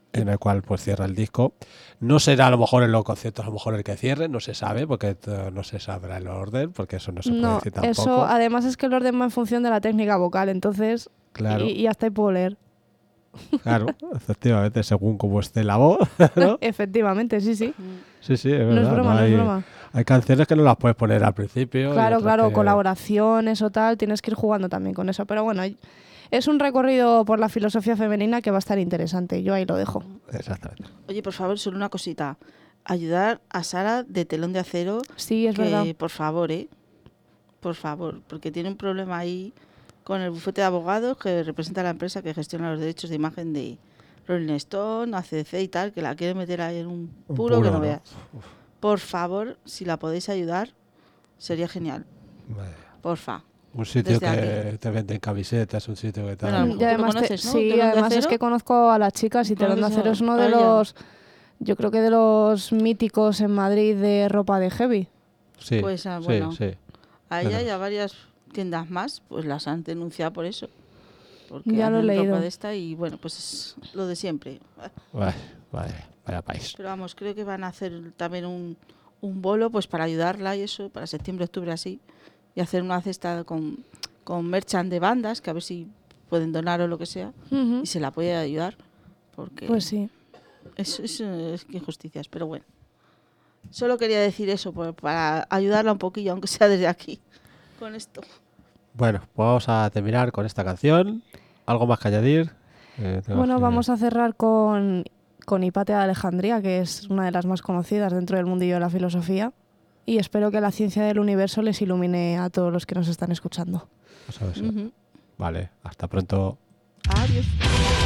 en el cual pues cierra el disco. No será a lo mejor en los conciertos, a lo mejor el que cierre, no se sabe, porque no se sabrá el orden, porque eso no se puede No, decir tampoco. eso además es que el orden va en función de la técnica vocal, entonces Claro. y hasta ahí puedo leer. Claro, efectivamente, según cómo esté la voz, ¿no? Efectivamente, sí, sí. Sí, sí, es No verdad. es broma, no hay, es broma. hay canciones que no las puedes poner al principio. y Claro, otras claro, que- colaboraciones o tal, tienes que ir jugando también con eso. Pero bueno, es un recorrido por la filosofía femenina que va a estar interesante. Yo ahí lo dejo. Exactamente. Oye, por favor, solo una cosita. Ayudar a Sara de Telón de Acero, Sí, es que verdad. por favor, por favor, porque tiene un problema ahí con el bufete de abogados que representa a la empresa que gestiona los derechos de imagen de Rolling Stone, ACDC y tal, que la quiere meter ahí en un Un puro que puro, no ¿no? veas. Por favor, si la podéis ayudar, sería genial. Vale. Porfa. Un sitio Desde que te venden camisetas, un sitio que tal. Bueno, a lo Y mejor tú lo además, conoces, ¿no? sí, Telón de además es Acero. que conozco a las chicas y Telón de ¿Conoces Acero a- es uno de a ella? los, yo creo que de los míticos en Madrid de ropa de heavy. Sí, Pues, sí, bueno. sí. A ella Bueno. y a varias tiendas más, pues las han denunciado por eso. Porque Ya lo he hacen ropa leído. de esta y bueno, pues es lo de siempre. Vaya país. Pero vamos, creo que van a hacer también un bolo pues para ayudarla y eso, para septiembre, octubre así. Y hacer una cesta con merchant de bandas, que a ver si pueden donar o lo que sea. Ujú. Y se la puede ayudar. Porque Pues sí. es que injusticias, pero bueno. Solo quería decir eso para ayudarla un poquillo, aunque sea desde aquí. Con esto. Bueno, pues vamos a terminar con esta canción. ¿Algo más que añadir? Bueno, vamos a cerrar con Hipátia de Alejandría, que es una de las más conocidas dentro del mundillo de la filosofía. Y espero que la ciencia del universo les ilumine a todos los que nos están escuchando. Eso. Ujú. Vale, hasta pronto. Adiós.